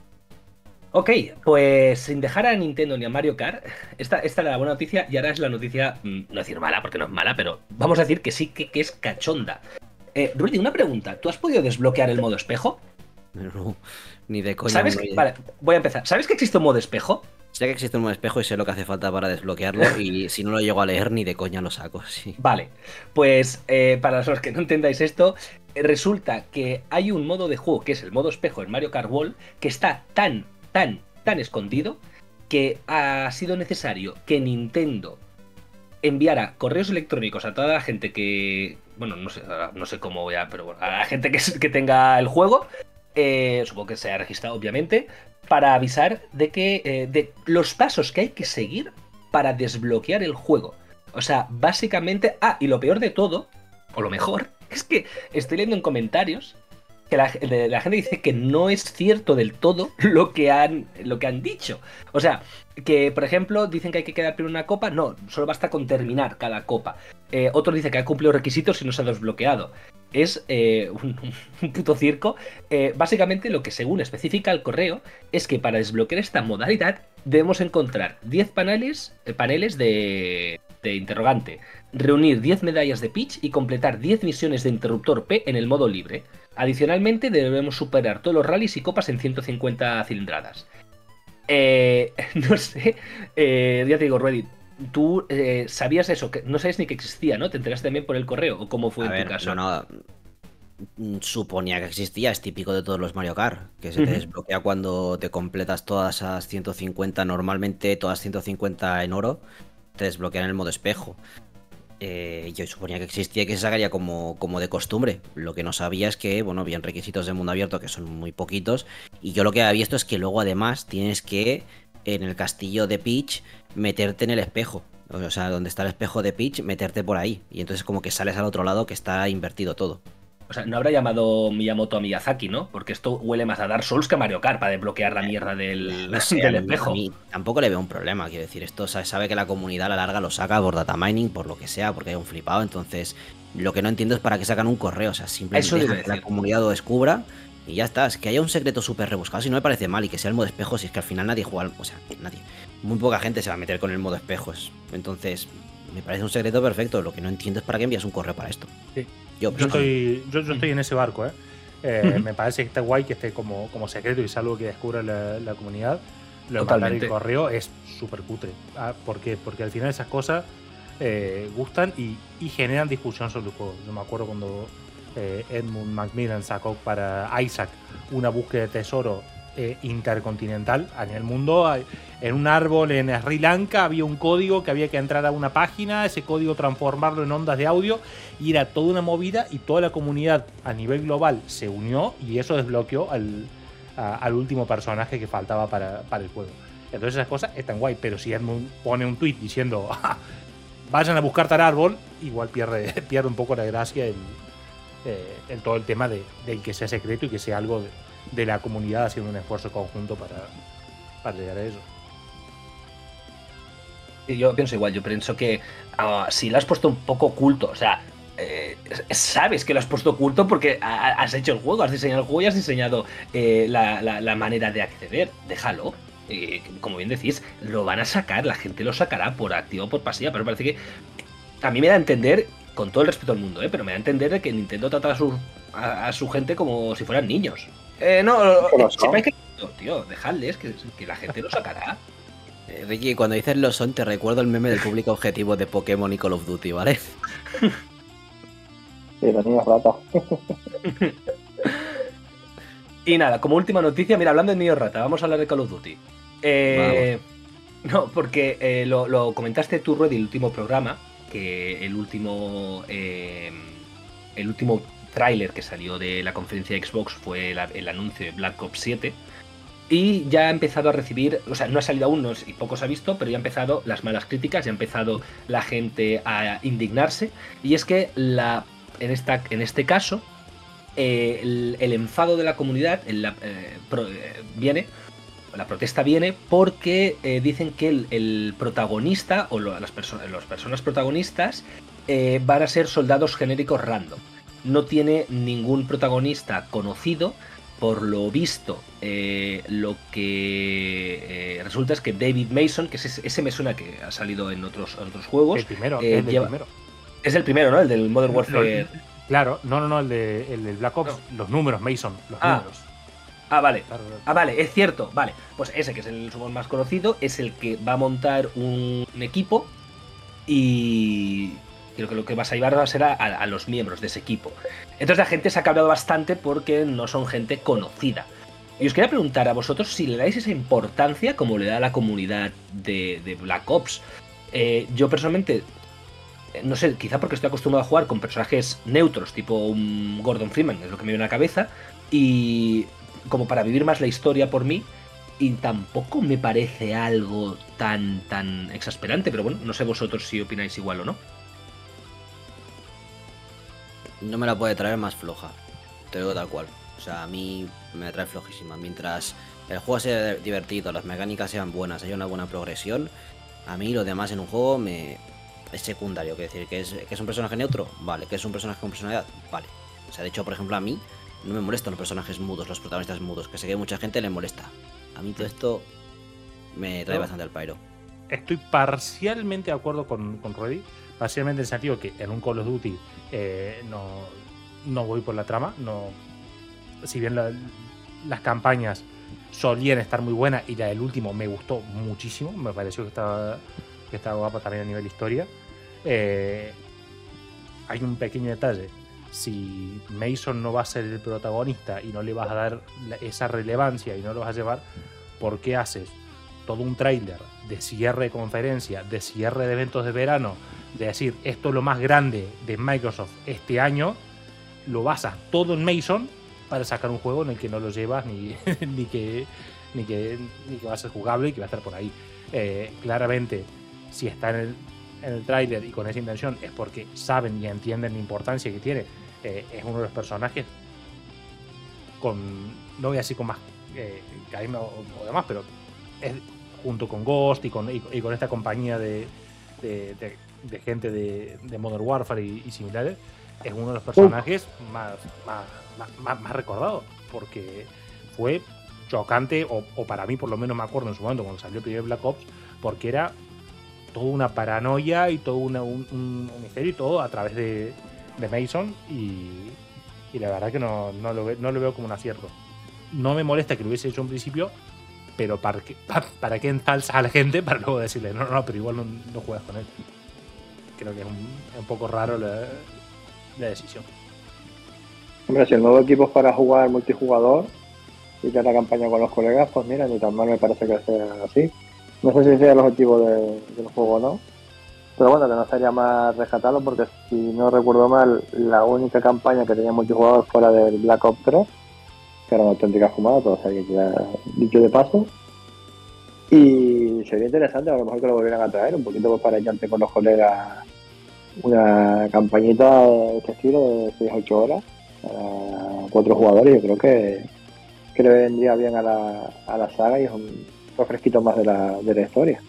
Ok, pues sin dejar a Nintendo ni a Mario Kart, esta, esta era la buena noticia y ahora es la noticia, no decir mala porque no es mala, pero vamos a decir que sí que, que es cachonda. Eh, Rudy, una pregunta, ¿tú has podido desbloquear el modo espejo? No, ni de coña. ¿Sabes? No, Vale, voy a empezar. ¿Sabes que existe un modo espejo? Sé que existe un modo espejo y sé lo que hace falta para desbloquearlo y si no lo llego a leer ni de coña lo saco, sí. Vale, pues eh, para los que no entendáis esto, eh, resulta que hay un modo de juego que es el modo espejo en Mario Kart World que está tan, tan, tan escondido que ha sido necesario que Nintendo enviara correos electrónicos a toda la gente que, bueno, no sé, no sé cómo voy a, pero bueno, a la gente que, que tenga el juego, eh, supongo que se ha registrado obviamente, para avisar de que eh, de los pasos que hay que seguir para desbloquear el juego. O sea, básicamente... Ah, y lo peor de todo, o lo mejor, es que estoy leyendo en comentarios que la, la gente dice que no es cierto del todo lo que han, lo que han dicho. O sea, que por ejemplo dicen que hay que quedar primero una copa. No, solo basta con terminar cada copa. Eh, otro dice que ha cumplido requisitos y no se ha desbloqueado. Es eh, un, un puto circo. Eh, básicamente lo que según especifica el correo es que para desbloquear esta modalidad debemos encontrar diez paneles, eh, paneles de, de interrogante, reunir diez medallas de Peach y completar diez misiones de interruptor P en el modo libre. Adicionalmente debemos superar todos los rallies y copas en ciento cincuenta cilindradas. Eh, no sé, eh, ya te digo, Reddit, tú eh, sabías eso, que no sabes ni que existía, ¿no? ¿Te enteraste también por el correo o cómo fue A en ver, tu caso? No, no, suponía que existía, es típico de todos los Mario Kart, que se te Ujú. desbloquea cuando te completas todas esas ciento cincuenta, normalmente todas ciento cincuenta en oro, te desbloquean el modo espejo. Eh, yo suponía que existía y que se sacaría como, como de costumbre. Lo que no sabía es que, bueno, habían requisitos de mundo abierto que son muy poquitos. Y yo lo que había visto es que luego además tienes que, en el castillo de Peach, meterte en el espejo. O sea, donde está el espejo de Peach, meterte por ahí. Y entonces como que sales al otro lado que está invertido todo. O sea, no habrá llamado Miyamoto a Miyazaki, ¿no? Porque esto huele más a Dark Souls que a Mario Kart para desbloquear la mierda del, No sé, del a mí- espejo. a mí tampoco le veo un problema, quiero decir, esto sabe, sabe que la comunidad a la larga lo saca por data mining, por lo que sea, porque hay un flipado, entonces lo que no entiendo es para qué sacan un correo, o sea, simplemente Eso iba a deja que la decir. comunidad lo descubra y ya está, es que haya un secreto súper rebuscado, si no me parece mal, y que sea el modo espejo, si es que al final nadie juega, al- o sea, nadie, muy poca gente se va a meter con el modo espejos, entonces me parece un secreto perfecto, lo que no entiendo es para qué envías un correo para esto. Sí. Yo, Yo estoy, yo, yo estoy en ese barco, ¿eh? Eh, Ujú. Me parece que está guay que esté como, como secreto y es algo que descubra la, la comunidad. Lo de mandar Totalmente. el correo es súper cutre. Ah, ¿por qué? Porque al final esas cosas eh, gustan y, y generan discusión sobre el juego. Yo me acuerdo cuando eh, Edmund Macmillan sacó para Isaac una búsqueda de tesoro eh, intercontinental a nivel mundo. Hay- En un árbol en Sri Lanka había un código que había que entrar a una página, ese código transformarlo en ondas de audio y era toda una movida y toda la comunidad a nivel global se unió y eso desbloqueó al, a- al último personaje que faltaba para, para el juego. Entonces esas cosas están guay, pero si Edmund pone un tweet diciendo "Ah, vayan a buscar tal árbol", igual pierde, pierde un poco la gracia el, eh, el todo el tema de, de que sea secreto y que sea algo de, de la comunidad haciendo un esfuerzo conjunto para, para llegar a eso. Yo pienso igual, yo pienso que ah, si lo has puesto un poco oculto, o sea, eh, sabes que lo has puesto oculto porque ha- has hecho el juego, has diseñado el juego y has diseñado eh, la, la- la manera de acceder, déjalo. Eh, como bien decís, lo van a sacar, la gente lo sacará por activa o por pasiva, pero parece que a mí me da a entender, con todo el respeto al mundo, ¿eh? Pero me da a entender de que Nintendo trata a su, a, a su gente como si fueran niños. Eh, no, Pero eh, sepáis que... no, tío, dejadles, que, que la gente lo sacará. Eh, Ricky, cuando dices lo son, te recuerdo el meme del público objetivo de Pokémon y Call of Duty, ¿vale? Sí, los niños rata. Y nada, como última noticia, mira, hablando de niños rata, vamos a hablar de Call of Duty. Eh, no, porque eh, lo, lo comentaste tú, Rudy, el último programa, que el último eh, el último tráiler que salió de la conferencia de Xbox fue la- el anuncio de Black Ops siete. Y ya ha empezado a recibir, o sea, no ha salido aún no, y poco se ha visto, pero ya ha empezado las malas críticas, ya ha empezado la gente a indignarse. Y es que la, en, esta, en este caso, eh, el, el enfado de la comunidad el, eh, pro- eh, viene la protesta viene porque eh, dicen que el, el protagonista o lo, las, perso las personas protagonistas eh, van a ser soldados genéricos random. No tiene ningún protagonista conocido. Por lo visto, eh, lo que eh, resulta es que David Mason, que ese, ese me suena que ha salido en otros, en otros juegos. El primero, eh, el del lleva, primero. Es el primero, ¿no? El del Modern Warfare. No, claro, no, no, no, el, de, el del Black Ops, no. Los números, Mason, los ah. números. Ah, vale. Claro, claro. Ah, vale, es cierto. Vale, pues ese que es el sumo más conocido es el que va a montar un, un equipo y creo que lo que vas a llevar va a ser a, a, a los miembros de ese equipo. Entonces la gente se ha cabreado bastante porque no son gente conocida. Y os quería preguntar a vosotros si le dais esa importancia como le da a la comunidad de, de Black Ops. Eh, yo personalmente, no sé, quizá porque estoy acostumbrado a jugar con personajes neutros, tipo un Gordon Freeman, es lo que me viene a la cabeza, y como para vivir más la historia por mí, y tampoco me parece algo tan, tan exasperante, pero bueno, no sé vosotros si opináis igual o no. No me la puede traer más floja, te lo digo tal cual. O sea, a mí me trae flojísima. Mientras el juego sea divertido, las mecánicas sean buenas, haya una buena progresión, a mí lo demás en un juego me es secundario. Que decir, que es, que es un personaje neutro, vale. Que es un personaje con personalidad, vale. O sea, de hecho, por ejemplo, a mí no me molestan los personajes mudos, los protagonistas mudos, que sé que a mucha gente le molesta. A mí todo esto me trae no. bastante al pairo. Estoy parcialmente de acuerdo con, con Ruedi, parcialmente en el sentido que en un Call of Duty eh, no, no voy por la trama, no. Si bien la, las campañas solían estar muy buenas y la del último me gustó muchísimo, me pareció que estaba, que estaba guapa también a nivel historia, eh, hay un pequeño detalle. Si Mason no va a ser el protagonista y no le vas a dar esa relevancia y no lo vas a llevar, ¿por qué haces todo un tráiler de cierre de conferencia, de cierre de eventos de verano, de decir esto es lo más grande de Microsoft este año, lo basas todo en Mason para sacar un juego en el que no lo llevas ni, ni, que, ni, que, ni que va a ser jugable y que va a estar por ahí? Eh, claramente, si está en el, en el tráiler y con esa intención es porque saben y entienden la importancia que tiene. Eh, es uno de los personajes con, no voy a decir con más eh, carisma o, o demás, pero es junto con Ghost y con, y, y con esta compañía de, de, de, de gente de, de Modern Warfare y, y similares, es uno de los personajes más, más, más, más recordados, porque fue chocante, o, o para mí por lo menos me acuerdo en su momento cuando salió el primer Black Ops, porque era toda una paranoia y todo una, un, un, un misterio y todo a través de, de Mason, y, y la verdad que no, no, lo ve, no lo veo como un acierto. No me molesta que lo hubiese hecho en principio, pero ¿para qué, para, para qué ensalzas a la gente para luego decirle no, no, pero igual no, no juegas con él? Creo que es un, es un poco raro la, la decisión. Hombre, si el nuevo equipo es para jugar multijugador y que la campaña con los colegas, pues mira, ni tan mal me parece que sea así. No sé si sea el objetivo de, del juego o no, pero bueno, que no sería más rescatarlo, porque si no recuerdo mal, la única campaña que tenía multijugador fuera del Black Ops tres, que era una auténtica fumada, todo se queda dicho de paso. Y sería interesante a lo mejor que lo volvieran a traer un poquito pues, para echarte con los colegas una campañita de este estilo de seis a ocho horas para cuatro jugadores. Yo creo que, que le vendría bien a la, a la saga y es un refresquito más de la, de la historia.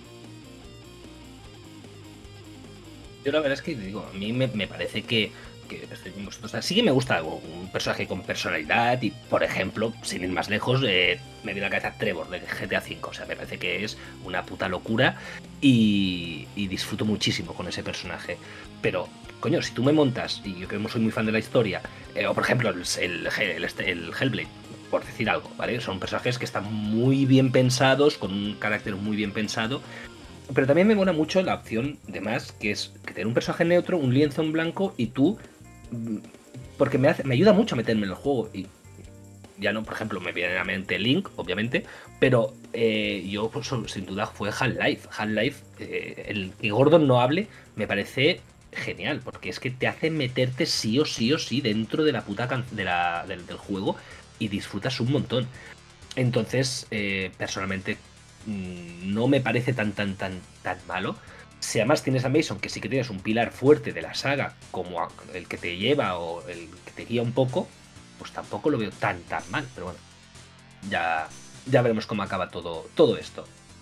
Yo la verdad es que digo, a mí me, me parece que, que estoy con vosotros. O sea, sí que me gusta un personaje con personalidad y, por ejemplo, sin ir más lejos, eh, me viene a la cabeza Trevor de G T A cinco. O sea, me parece que es una puta locura y, y disfruto muchísimo con ese personaje. Pero, coño, si tú me montas, y yo que soy muy fan de la historia, eh, o por ejemplo el, el, el, el Hellblade, por decir algo, ¿vale? Son personajes que están muy bien pensados, con un carácter muy bien pensado. Pero también me mola mucho la opción de más, que es que tener un personaje neutro, un lienzo en blanco y tú... Porque me, hace, me ayuda mucho a meterme en el juego. Y ya no, por ejemplo, me viene a la mente Link, obviamente, pero eh, yo pues, sin duda fue Half-Life. Half-Life, eh, el que Gordon no hable, me parece genial, porque es que te hace meterte sí o sí o sí dentro de la puta can de la, del, del juego y disfrutas un montón. Entonces, eh, personalmente, no me parece tan, tan, tan, tan malo. Si además tienes a Mason, que sí que tienes un pilar fuerte de la saga, como el que te lleva o el que te guía un poco, pues tampoco lo veo tan, tan mal. Pero bueno, ya, ya veremos cómo acaba todo, todo esto.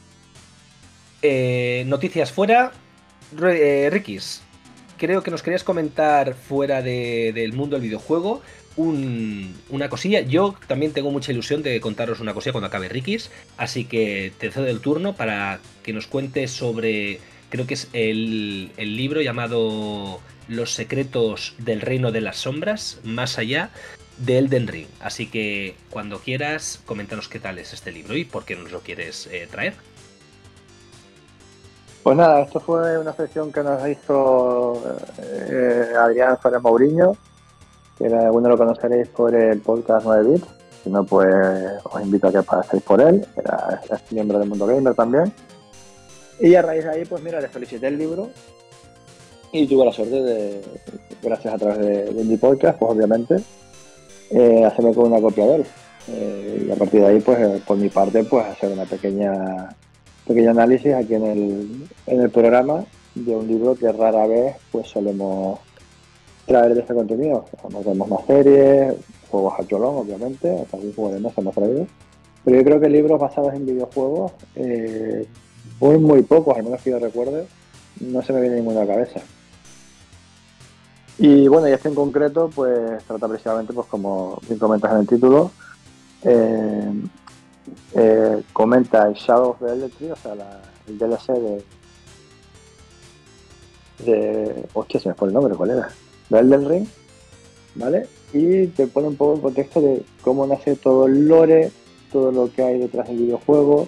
Eh, noticias fuera. Eh, Rikis, creo que nos querías comentar fuera de, del mundo del videojuego un, una cosilla. Yo también tengo mucha ilusión de contaros una cosilla cuando acabe Rikis, así que te cedo el turno para que nos cuentes sobre, creo que es el, el libro llamado Los secretos del reino de las sombras, más allá de Elden Ring. Así que cuando quieras, coméntanos qué tal es este libro y por qué nos lo quieres eh, traer. Pues nada, esto fue una sección que nos hizo eh, Adrián Suárez Mourinho, que algunos lo conoceréis por el podcast nueve bits, si no pues os invito a que paséis por él, era, es miembro del Mundo Gamer también. Y a raíz de ahí, pues mira, le solicité el libro y tuve la suerte de, gracias a través de, de Indie Podcast, pues obviamente, eh, hacerme con una copia de él. Eh, y a partir de ahí, pues por mi parte, pues hacer una pequeña... pequeño análisis aquí en el, en el programa de un libro que rara vez pues solemos traer de este contenido. O sea, no tenemos más series, juegos a cholón, obviamente, también juegos de mesa hemos traído, pero yo creo que libros basados en videojuegos, eh, muy muy pocos, al menos que yo recuerde, no se me viene ninguno a la cabeza. Y bueno, y este en concreto pues trata precisamente, pues como bien comentas en el título, eh, Eh, comenta el Shadow of the Elder Tree, o sea, la, el D L C de, de... Hostia, se me fue el nombre, ¿cuál era? De Elden Ring, ¿vale? Y te pone un poco en contexto de cómo nace todo el lore, todo lo que hay detrás del videojuego.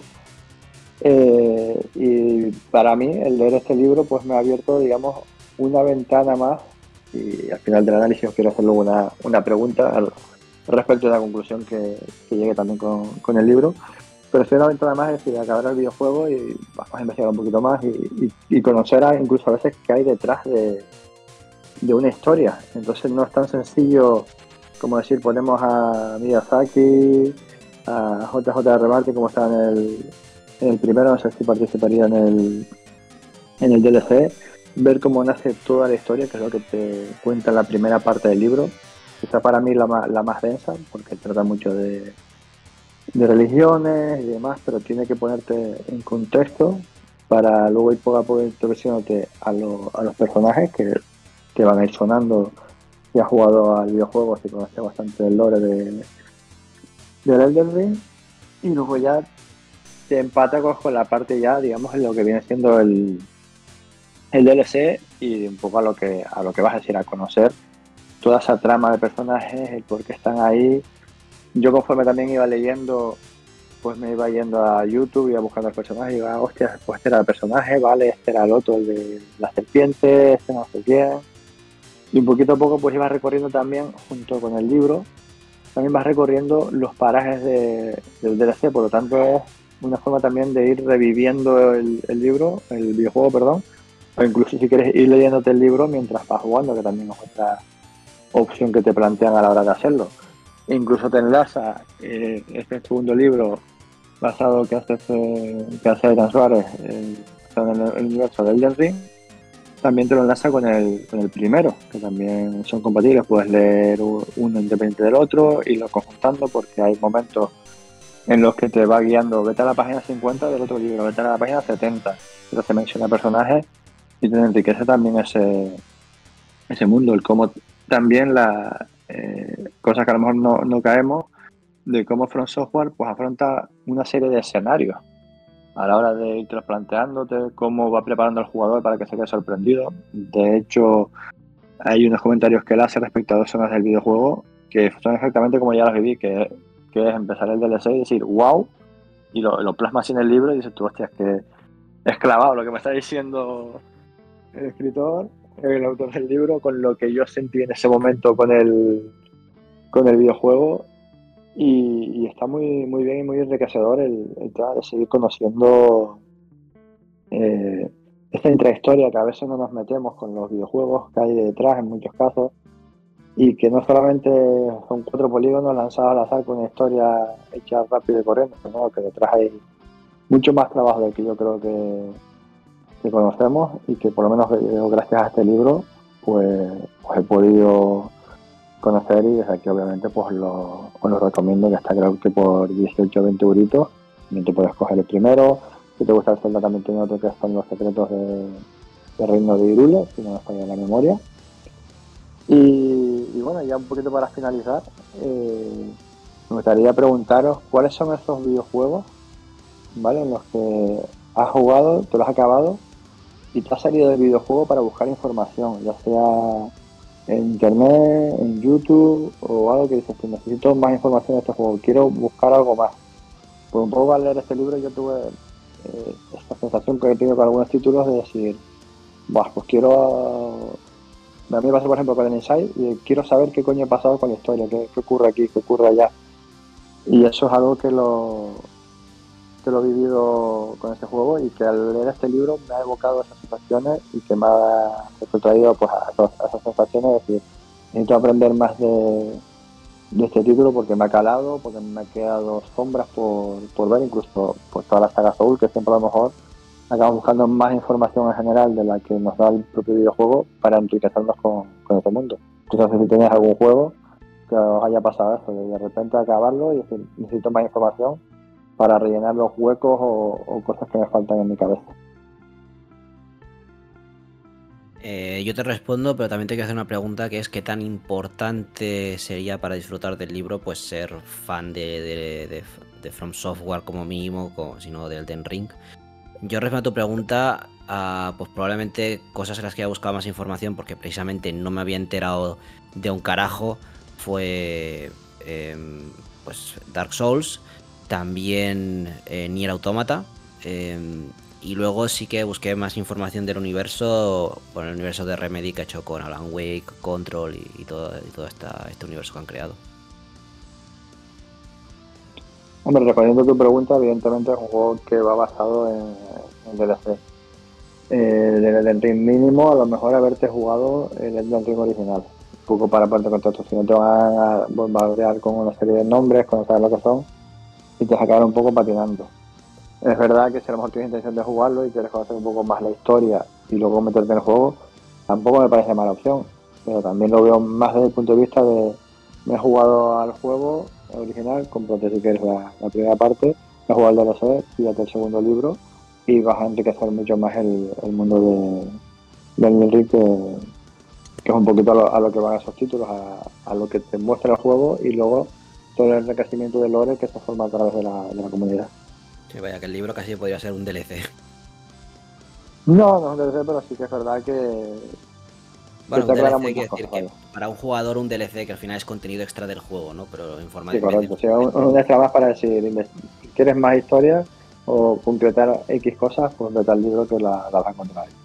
Eh, y para mí, el leer este libro, pues me ha abierto, digamos, una ventana más. Y al final del análisis os quiero hacer luego una, una pregunta al respecto de la conclusión que, que llegue también con, con el libro, pero es una ventana más, es decir, acabar el videojuego y vamos a investigar un poquito más y, y, y conocer a, incluso a veces qué hay detrás de, de una historia. Entonces no es tan sencillo como decir ponemos a Miyazaki, a J J R Martin como está en el, en el primero, no sé si participaría en el, en el D L C, ver cómo nace toda la historia, que es lo que te cuenta en la primera parte del libro. Quizá para mí la más, la más densa, porque trata mucho de, de religiones y demás, pero tiene que ponerte en contexto para luego ir poco a poco introduciéndote a, lo, a los personajes que, que van a ir sonando. Si has jugado al videojuego, si conoces bastante del lore de, de Elden Ring, y luego ya te empata con, con la parte ya, digamos, en lo que viene siendo el, el D L C y un poco a lo que, a lo que vas a decir, a conocer toda esa trama de personajes, el por qué están ahí. Yo conforme también iba leyendo, pues me iba yendo a YouTube, iba buscando el personaje y iba, hostia, pues este era el personaje, vale, este era el otro, el de la serpiente, este no sé quién. Y un poquito a poco pues iba recorriendo también, junto con el libro, también vas recorriendo los parajes de, del D L C, por lo tanto es una forma también de ir reviviendo el, el libro, el videojuego, perdón, o incluso si quieres ir leyéndote el libro mientras vas jugando, que también es otra opción que te plantean a la hora de hacerlo. Incluso te enlaza eh, este segundo libro basado que hace que hace Adrián Suárez eh, en el, el universo de Elden Ring, también te lo enlaza con el, con el primero, que también son compatibles, puedes leer uno independiente del otro y lo conjuntando, porque hay momentos en los que te va guiando, vete a la página cincuenta del otro libro, vete a la página setenta, entonces menciona personajes y te enriquece también ese, ese mundo, el cómo también la eh, cosas que a lo mejor no, no caemos, de cómo From Software pues afronta una serie de escenarios a la hora de irte planteándote, cómo va preparando al jugador para que se quede sorprendido. De hecho, hay unos comentarios que él hace respecto a dos zonas del videojuego que son exactamente como ya los viví, que, que es empezar el D L C y decir wow, y lo, lo plasmas en el libro y dices tú, hostia, es que es clavado lo que me está diciendo el escritor, el autor del libro, con lo que yo sentí en ese momento con el con el videojuego, y, y está muy muy bien y muy enriquecedor el, el tema de seguir conociendo eh, esta intrahistoria que a veces no nos metemos con los videojuegos que hay detrás en muchos casos, y que no solamente son cuatro polígonos lanzados al azar con una historia hecha rápido y corriendo, sino que detrás hay mucho más trabajo del que yo creo que que conocemos, y que por lo menos gracias a este libro pues, pues he podido conocer, y desde aquí obviamente pues lo, os lo recomiendo, que está creo que por dieciocho o veinte euritos, también te puedes coger el primero. Si te gusta el Zelda también tiene otro que son los secretos de, de Reino de Hyrule, si no me falla la memoria. Y, y bueno, ya un poquito para finalizar, eh, me gustaría preguntaros cuáles son esos videojuegos, ¿vale?, en los que has jugado, te los has acabado y te has salido del videojuego para buscar información, ya sea en internet, en YouTube o algo que dices, que necesito más información de este juego, quiero buscar algo más. Pues un poco al leer este libro yo tuve eh, esta sensación que he tenido con algunos títulos de decir, Buah, pues quiero... A mí me pasó por ejemplo con el Inside y quiero saber qué coño ha pasado con la historia, qué, qué ocurre aquí, qué ocurre allá. Y eso es algo que lo, que lo he vivido con este juego, y que al leer este libro me ha evocado esas sensaciones y que me ha traído pues, a, esos, a esas sensaciones. Es decir, necesito aprender más de, de este título porque me ha calado, porque me ha quedado sombras por, por ver, incluso pues, toda la saga Soul, que siempre a lo mejor acabamos buscando más información en general de la que nos da el propio videojuego para enriquecernos con, con este mundo. Entonces, si tenéis algún juego que os haya pasado eso, de de repente acabarlo y decir, necesito más información para rellenar los huecos o, o cosas que me faltan en mi cabeza. Eh, yo te respondo, pero también te quiero hacer una pregunta, que es ¿qué tan importante sería para disfrutar del libro pues ser fan de, de, de, de From Software como mínimo, como, sino de Elden Ring? Yo respondo a tu pregunta a pues probablemente cosas en las que he buscado más información, porque precisamente no me había enterado de un carajo. Fue eh, pues Dark Souls, también eh, Nier Automata, eh, y luego sí que busqué más información del universo, con el universo de Remedy que ha hecho con Alan Wake, Control y, y todo, y todo esta, este universo que han creado. Hombre, respondiendo a tu pregunta, evidentemente es un juego que va basado en, en D L C. Eh, del Elden Ring mínimo, a lo mejor haberte jugado el Elden Ring original. Un poco para parte de contexto, si no te van a bombardear con una serie de nombres, con no sabes lo que son, y te sacar un poco patinando. Es verdad que si a lo mejor tienes intención de jugarlo y quieres conocer un poco más la historia y luego meterte en el juego, tampoco me parece mala opción. Pero también lo veo más desde el punto de vista de me he jugado al juego original, comprate si quieres la, la primera parte, he jugado al D L C, fíjate el segundo libro y vas a enriquecer mucho más el, el mundo de, del Elden Ring, que, que es un poquito a lo, a lo que van esos títulos, a, a lo que te muestra el juego y luego todo el enriquecimiento de lore que se forma a través de la, de la comunidad. Sí, vaya, que el libro casi podría ser un D L C. No, no es un D L C, pero sí que es verdad que... Bueno, que un D L C muy quiere cosas, decir que vaya. para un jugador un D L C que al final es contenido extra del juego, ¿no? Pero en forma Sí, de... correcto. Sí, un, un extra más para decir, si quieres más historia o concretar X cosas, pues vete al libro que la, la vas a encontrar ahí.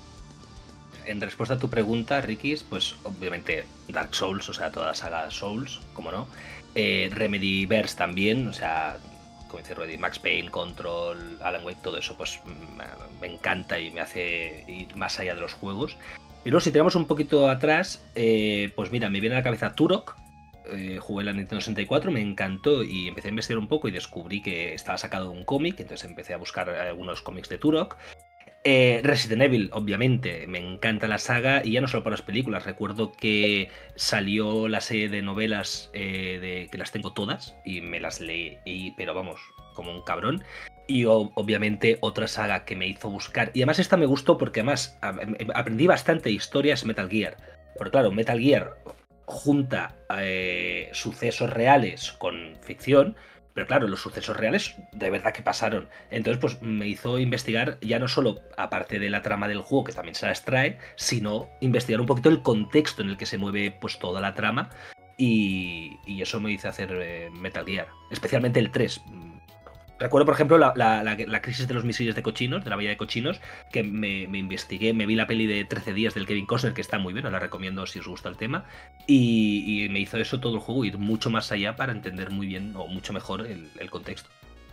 En respuesta a tu pregunta, Rikis, pues obviamente Dark Souls, o sea, toda la saga Souls, como no. Eh, Remedyverse también, o sea, como dice Ruedi, Max Payne, Control, Alan Wake, todo eso, pues me, me encanta y me hace ir más allá de los juegos. Y luego si tiramos un poquito atrás, eh, pues mira, me viene a la cabeza Turok. Eh, jugué la Nintendo sesenta y cuatro, me encantó y empecé a investigar un poco y descubrí que estaba sacado un cómic, entonces empecé a buscar algunos cómics de Turok. Eh, Resident Evil, obviamente, me encanta la saga y ya no solo por las películas, recuerdo que salió la serie de novelas eh, de, que las tengo todas y me las leí, pero vamos, como un cabrón. Y obviamente otra saga que me hizo buscar, y además esta me gustó porque además aprendí bastante historia, es Metal Gear. Porque claro, Metal Gear junta eh, sucesos reales con ficción, pero claro, los sucesos reales de verdad que pasaron. Entonces pues me hizo investigar ya no solo aparte de la trama del juego, que también se la extrae, sino investigar un poquito el contexto en el que se mueve pues toda la trama, y, y eso me hizo hacer eh, Metal Gear, especialmente el tres. Recuerdo, por ejemplo, la, la, la, la crisis de los misiles de cochinos, de la bahía de cochinos, que me, me investigué, me vi la peli de trece días del Kevin Costner, que está muy bien, os la recomiendo si os gusta el tema, y, y me hizo eso todo el juego, ir mucho más allá para entender muy bien, o mucho mejor, el, el contexto.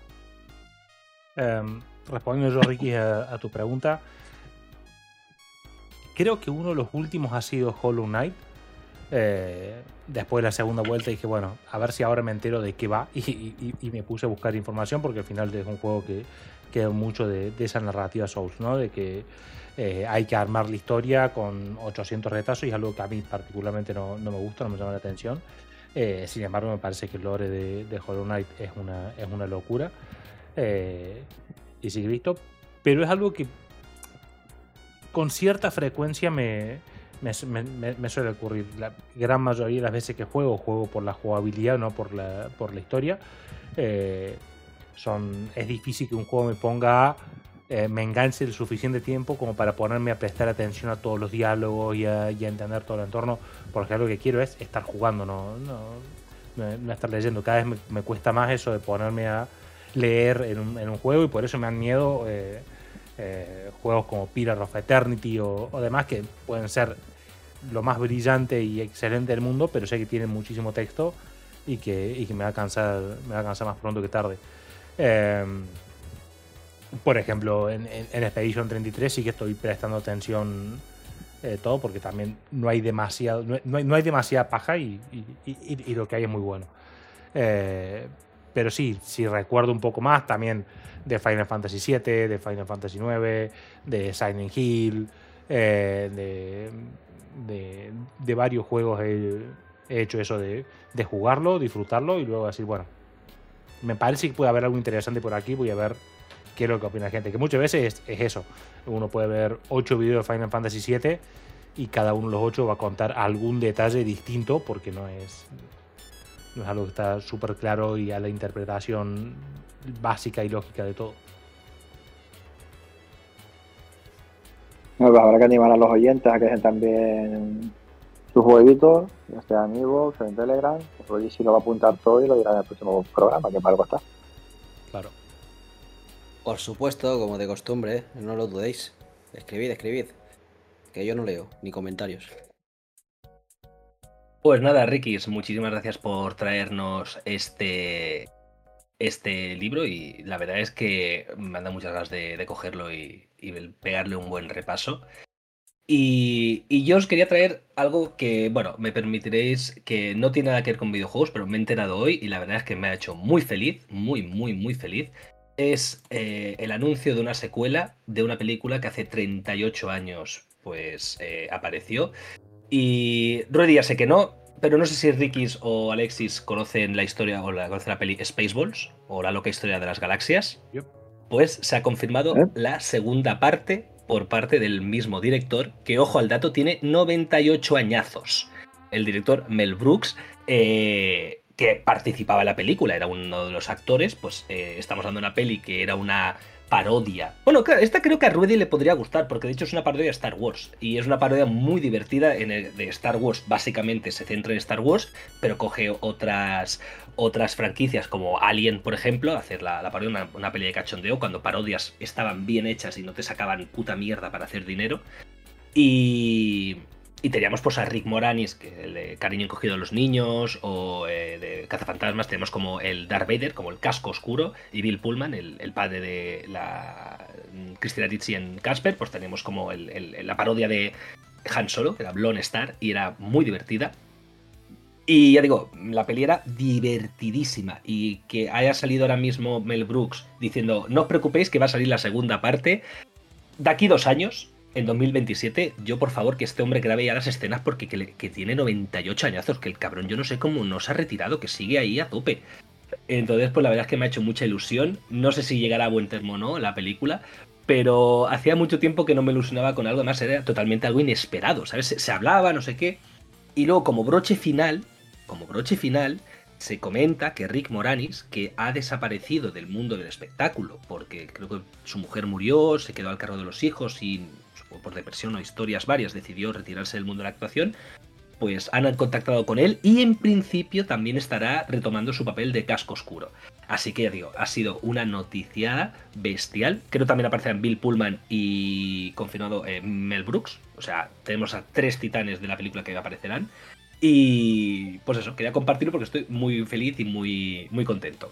Eh, respondiendo yo, Ricky, a, a tu pregunta, creo que uno de los últimos ha sido Hollow Knight. Eh, después de la segunda vuelta dije, bueno, a ver si ahora me entero de qué va, y, y, y me puse a buscar información porque al final es un juego que, quedó mucho de, de esa narrativa Souls, ¿no? De que eh, hay que armar la historia con ochocientos retazos y es algo que a mí particularmente no, no me gusta, no me llama la atención. Eh, sin embargo, me parece que el lore de, de Hollow Knight es una, es una locura. Eh, y sigue visto, pero es algo que con cierta frecuencia me, me, me, me suele ocurrir. La gran mayoría de las veces que juego, juego por la jugabilidad, no por la, por la historia. Eh, son, es difícil que un juego me ponga, eh, me enganche el suficiente tiempo como para ponerme a prestar atención a todos los diálogos y a, y a entender todo el entorno, porque lo que quiero es estar jugando, no, no, no, no estar leyendo. Cada vez me, me cuesta más eso de ponerme a leer en un, en un juego, y por eso me dan miedo eh, eh, juegos como Pillar of Eternity o, o demás, que pueden ser lo más brillante y excelente del mundo, pero sé que tienen muchísimo texto y que, y que me va a cansar, me va a cansar más pronto que tarde. Eh, por ejemplo, en, en, en Expedition treinta y tres sí que estoy prestando atención eh, todo, porque también no hay demasiado, no, no hay, no hay demasiada paja y, y, y, y lo que hay es muy bueno. Eh, pero sí, si recuerdo un poco más también de Final Fantasy siete, de Final Fantasy nueve, de Silent Hill, eh, de, de, de varios juegos he, he hecho eso de, de jugarlo, disfrutarlo y luego decir, bueno, me parece que puede haber algo interesante por aquí, voy a ver qué es lo que opina la gente. Que muchas veces es, es eso. Uno puede ver ocho videos de Final Fantasy siete y cada uno de los ocho va a contar algún detalle distinto, porque no es, no es algo que está súper claro y a la interpretación básica y lógica de todo. No, pues habrá que animar a los oyentes a que dejen también sus jueguitos, ya sea en iVoox o en Telegram. Pues si lo va a apuntar todo y lo dirá en el próximo programa, que para algo está. Claro. Por supuesto, como de costumbre, no lo dudéis. Escribid, escribid. Que yo no leo, ni comentarios. Pues nada, Rikis, muchísimas gracias por traernos este, este libro, y la verdad es que me han dado muchas ganas de, de cogerlo y, y pegarle un buen repaso. Y, y yo os quería traer algo que, bueno, me permitiréis que no tiene nada que ver con videojuegos, pero me he enterado hoy y la verdad es que me ha hecho muy feliz, muy, muy, muy feliz. Es eh, el anuncio de una secuela de una película que hace treinta y ocho años pues eh, apareció. Y Ruedi ya sé que no, pero no sé si Rikis o Alexis conocen la historia o la, conocen la peli Spaceballs o la loca historia de las galaxias. Yep. Pues se ha confirmado ¿Eh? la segunda parte por parte del mismo director, que, ojo al dato, tiene noventa y ocho añazos. El director Mel Brooks, eh, que participaba en la película, era uno de los actores. Pues eh, estamos dando una peli que era una parodia. Bueno, claro, esta creo que a Ruedi le podría gustar, porque de hecho es una parodia de Star Wars, y es una parodia muy divertida en el, de Star Wars. Básicamente se centra en Star Wars, pero coge otras, otras franquicias como Alien, por ejemplo, hacer la, la parodia, una, una peli de cachondeo, cuando parodias estaban bien hechas y no te sacaban puta mierda para hacer dinero. Y... Y teníamos pues a Rick Moranis, que el de Cariño encogido a los niños, o eh, de Cazafantasmas. Tenemos como el Darth Vader, como el casco oscuro, y Bill Pullman, el, el padre de la Christina Ricci en Casper. Pues tenemos como el, el, la parodia de Han Solo, que era Lone Star, y era muy divertida. Y ya digo, la peli era divertidísima, y que haya salido ahora mismo Mel Brooks diciendo, no os preocupéis que va a salir la segunda parte de aquí dos años, en dos mil veintisiete, yo por favor que este hombre grabe ya las escenas, porque que, le, que tiene noventa y ocho añazos, que el cabrón yo no sé cómo no se ha retirado, que sigue ahí a tope. Entonces pues la verdad es que me ha hecho mucha ilusión. No sé si llegará a buen término o no la película, pero hacía mucho tiempo que no me ilusionaba con algo, más era totalmente algo inesperado, ¿sabes? Se, se hablaba, no sé qué, y luego como broche final, como broche final, se comenta que Rick Moranis, que ha desaparecido del mundo del espectáculo, porque creo que su mujer murió, se quedó al cargo de los hijos y por depresión o historias varias decidió retirarse del mundo de la actuación, pues han contactado con él y en principio también estará retomando su papel de casco oscuro. Así que ya digo, ha sido una noticiada bestial. Creo que también aparecerán Bill Pullman y confirmado eh, Mel Brooks. O sea, tenemos a tres titanes de la película que aparecerán. Y pues eso, quería compartirlo porque estoy muy feliz y muy, muy contento.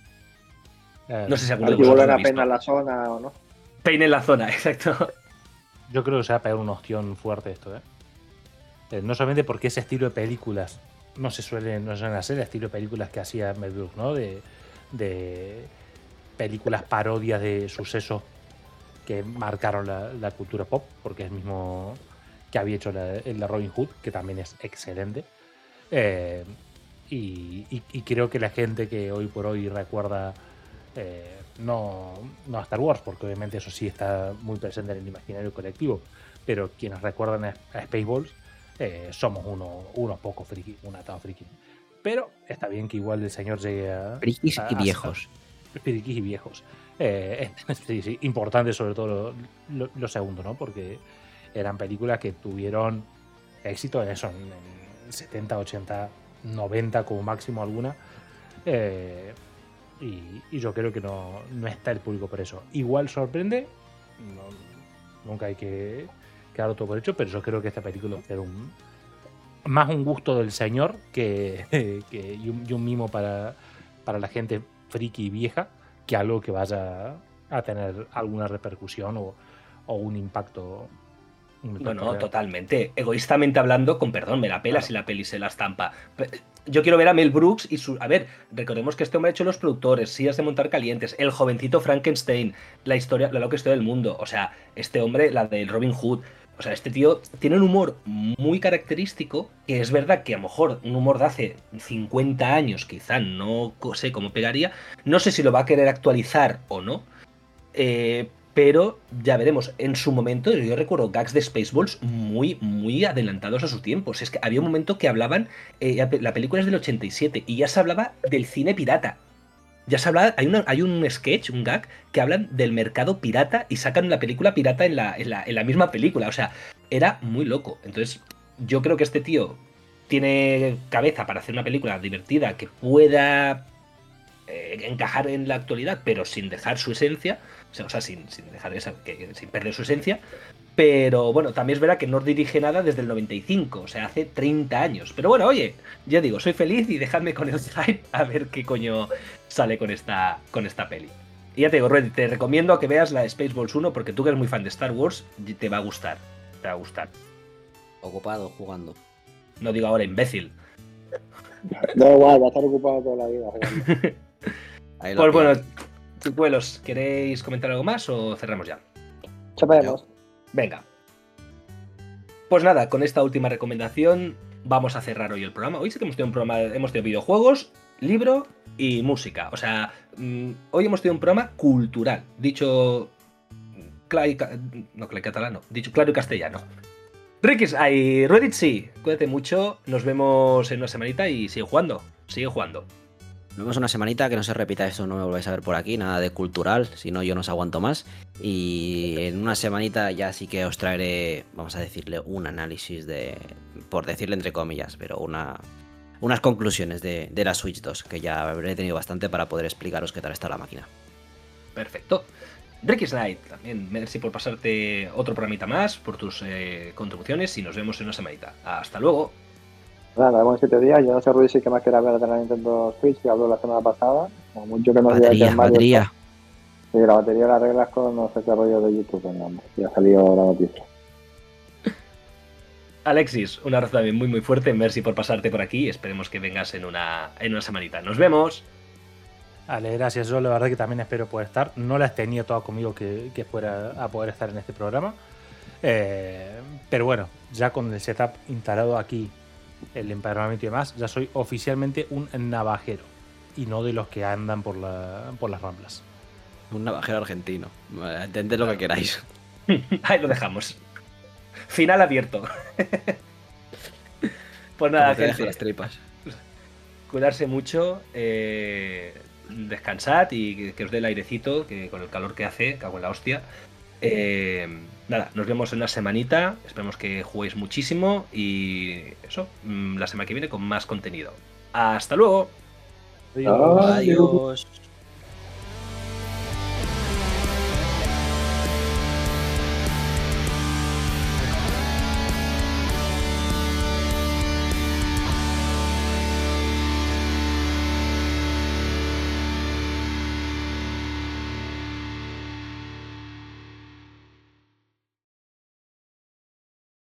Eh, No sé si alguno de Aquí vosotros vuelven lo ha a visto. peinar la zona o no. Peine en la zona, exacto. Yo creo que se va a pegar un ostión fuerte esto, ¿eh? Eh, no solamente porque ese estilo de películas no se suelen, no se suelen hacer, el estilo de películas que hacía Mel Brooks, ¿no? De, de películas parodias de sucesos que marcaron la, la cultura pop, porque es el mismo que había hecho la, el de Robin Hood, que también es excelente. Eh, y, y, y creo que la gente que hoy por hoy recuerda eh, no, no a Star Wars, porque obviamente eso sí está muy presente en el imaginario colectivo, pero quienes recuerdan a, a Spaceballs eh, somos uno, unos pocos frikis, un atado friki. Pero está bien que igual el señor llegue a... Frikis a, y viejos. A, frikis y viejos. Eh, sí, sí, importante sobre todo lo, lo, lo segundo, ¿no? Porque eran películas que tuvieron éxito en eso, en setenta, ochenta, noventa como máximo alguna. Eh, y, y yo creo que no, no está el público por eso. Igual sorprende, no, nunca hay que, que darlo todo por hecho, pero yo creo que esta película era un, más un gusto del señor que, que, y, un, y un mimo para, para la gente friki y vieja, que algo que vaya a tener alguna repercusión o, o un impacto. Un impacto no, no, real. Totalmente. Egoístamente hablando, con perdón, me la pela claro. Si la peli se la estampa. Yo quiero ver a Mel Brooks y su... A ver, recordemos que este hombre ha hecho Los Productores, Sillas de Montar Calientes, El Jovencito Frankenstein, la historia, la loca historia del mundo. O sea, este hombre, la del Robin Hood. O sea, este tío tiene un humor muy característico, que es verdad que a lo mejor un humor de hace cincuenta años quizá no sé cómo pegaría. No sé si lo va a querer actualizar o no. Eh... Pero ya veremos, en su momento, yo recuerdo gags de Spaceballs muy, muy adelantados a su tiempo. O sea, es que había un momento que hablaban, eh, la película es del ochenta y siete, y ya se hablaba del cine pirata. Ya se hablaba, hay, una, hay un sketch, un gag, que hablan del mercado pirata y sacan la película pirata en la, en la, en la misma película. O sea, era muy loco. Entonces, yo creo que este tío tiene cabeza para hacer una película divertida que pueda eh, encajar en la actualidad, pero sin dejar su esencia. O sea, sin, sin dejar esa, que, sin perder su esencia. Pero bueno, también es verdad que no dirige nada desde el noventa y cinco, o sea, hace treinta años. Pero bueno, oye, ya digo, soy feliz y dejadme con el hype a ver qué coño sale con esta, con esta peli. Y ya te digo, Ruedi, te recomiendo a que veas la Spaceballs uno, porque tú que eres muy fan de Star Wars, te va a gustar. Te va a gustar. Ocupado, jugando. No digo ahora imbécil. Da igual, va a estar ocupado toda la vida jugando. Pues bueno, chicuelos, ¿queréis comentar algo más o cerramos ya? Chapemos. Venga. Pues nada, con esta última recomendación vamos a cerrar hoy el programa. Hoy sí que hemos tenido un programa, hemos tenido videojuegos, libro y música. O sea, mmm, hoy hemos tenido un programa cultural, dicho claro y, no, claro y catalano, dicho claro y castellano. Ricky, ay, Reddit sí, cuídate mucho, nos vemos en una semanita y sigue jugando, sigue jugando. Nos vemos una semanita, que no se repita esto, no me volváis a ver por aquí, nada de cultural, si no yo no os aguanto más. Y en una semanita ya sí que os traeré, vamos a decirle, un análisis de, por decirle entre comillas, pero una, unas conclusiones de, de la Switch dos, que ya habré tenido bastante para poder explicaros qué tal está la máquina. Perfecto. Ricky Slide, también merci por pasarte otro programita más, por tus eh, contribuciones y nos vemos en una semanita. Hasta luego. Nada, nos vemos en siete días. Yo no sé, Ruiz, si que más quería ver de la Nintendo Switch, que habló la semana pasada. Como mucho que nos batería, diga que Mario batería. Está... Sí, la batería la arreglas con no sé qué rollo de YouTube. Venga, ya ha salido la noticia. Alexis, un abrazo también muy muy fuerte. Merci por pasarte por aquí. Esperemos que vengas en una, en una semanita. ¡Nos vemos! Vale, gracias. Yo la verdad que también espero poder estar. No las tenía todas conmigo que, que fuera a poder estar en este programa. Eh, pero bueno, ya con el setup instalado aquí, el empadronamiento y demás, ya soy oficialmente un navajero y no de los que andan por, la, por las ramblas. Un navajero argentino. Entended lo que queráis. Ahí lo dejamos. Final abierto. Pues nada, gente. gente. Las tripas. Cuidarse mucho, eh, descansad y que os dé el airecito, que con el calor que hace, cago en la hostia. Eh, nada, nos vemos en una semanita. Esperemos que juguéis muchísimo y eso, la semana que viene con más contenido. Hasta luego. Adiós. Adiós.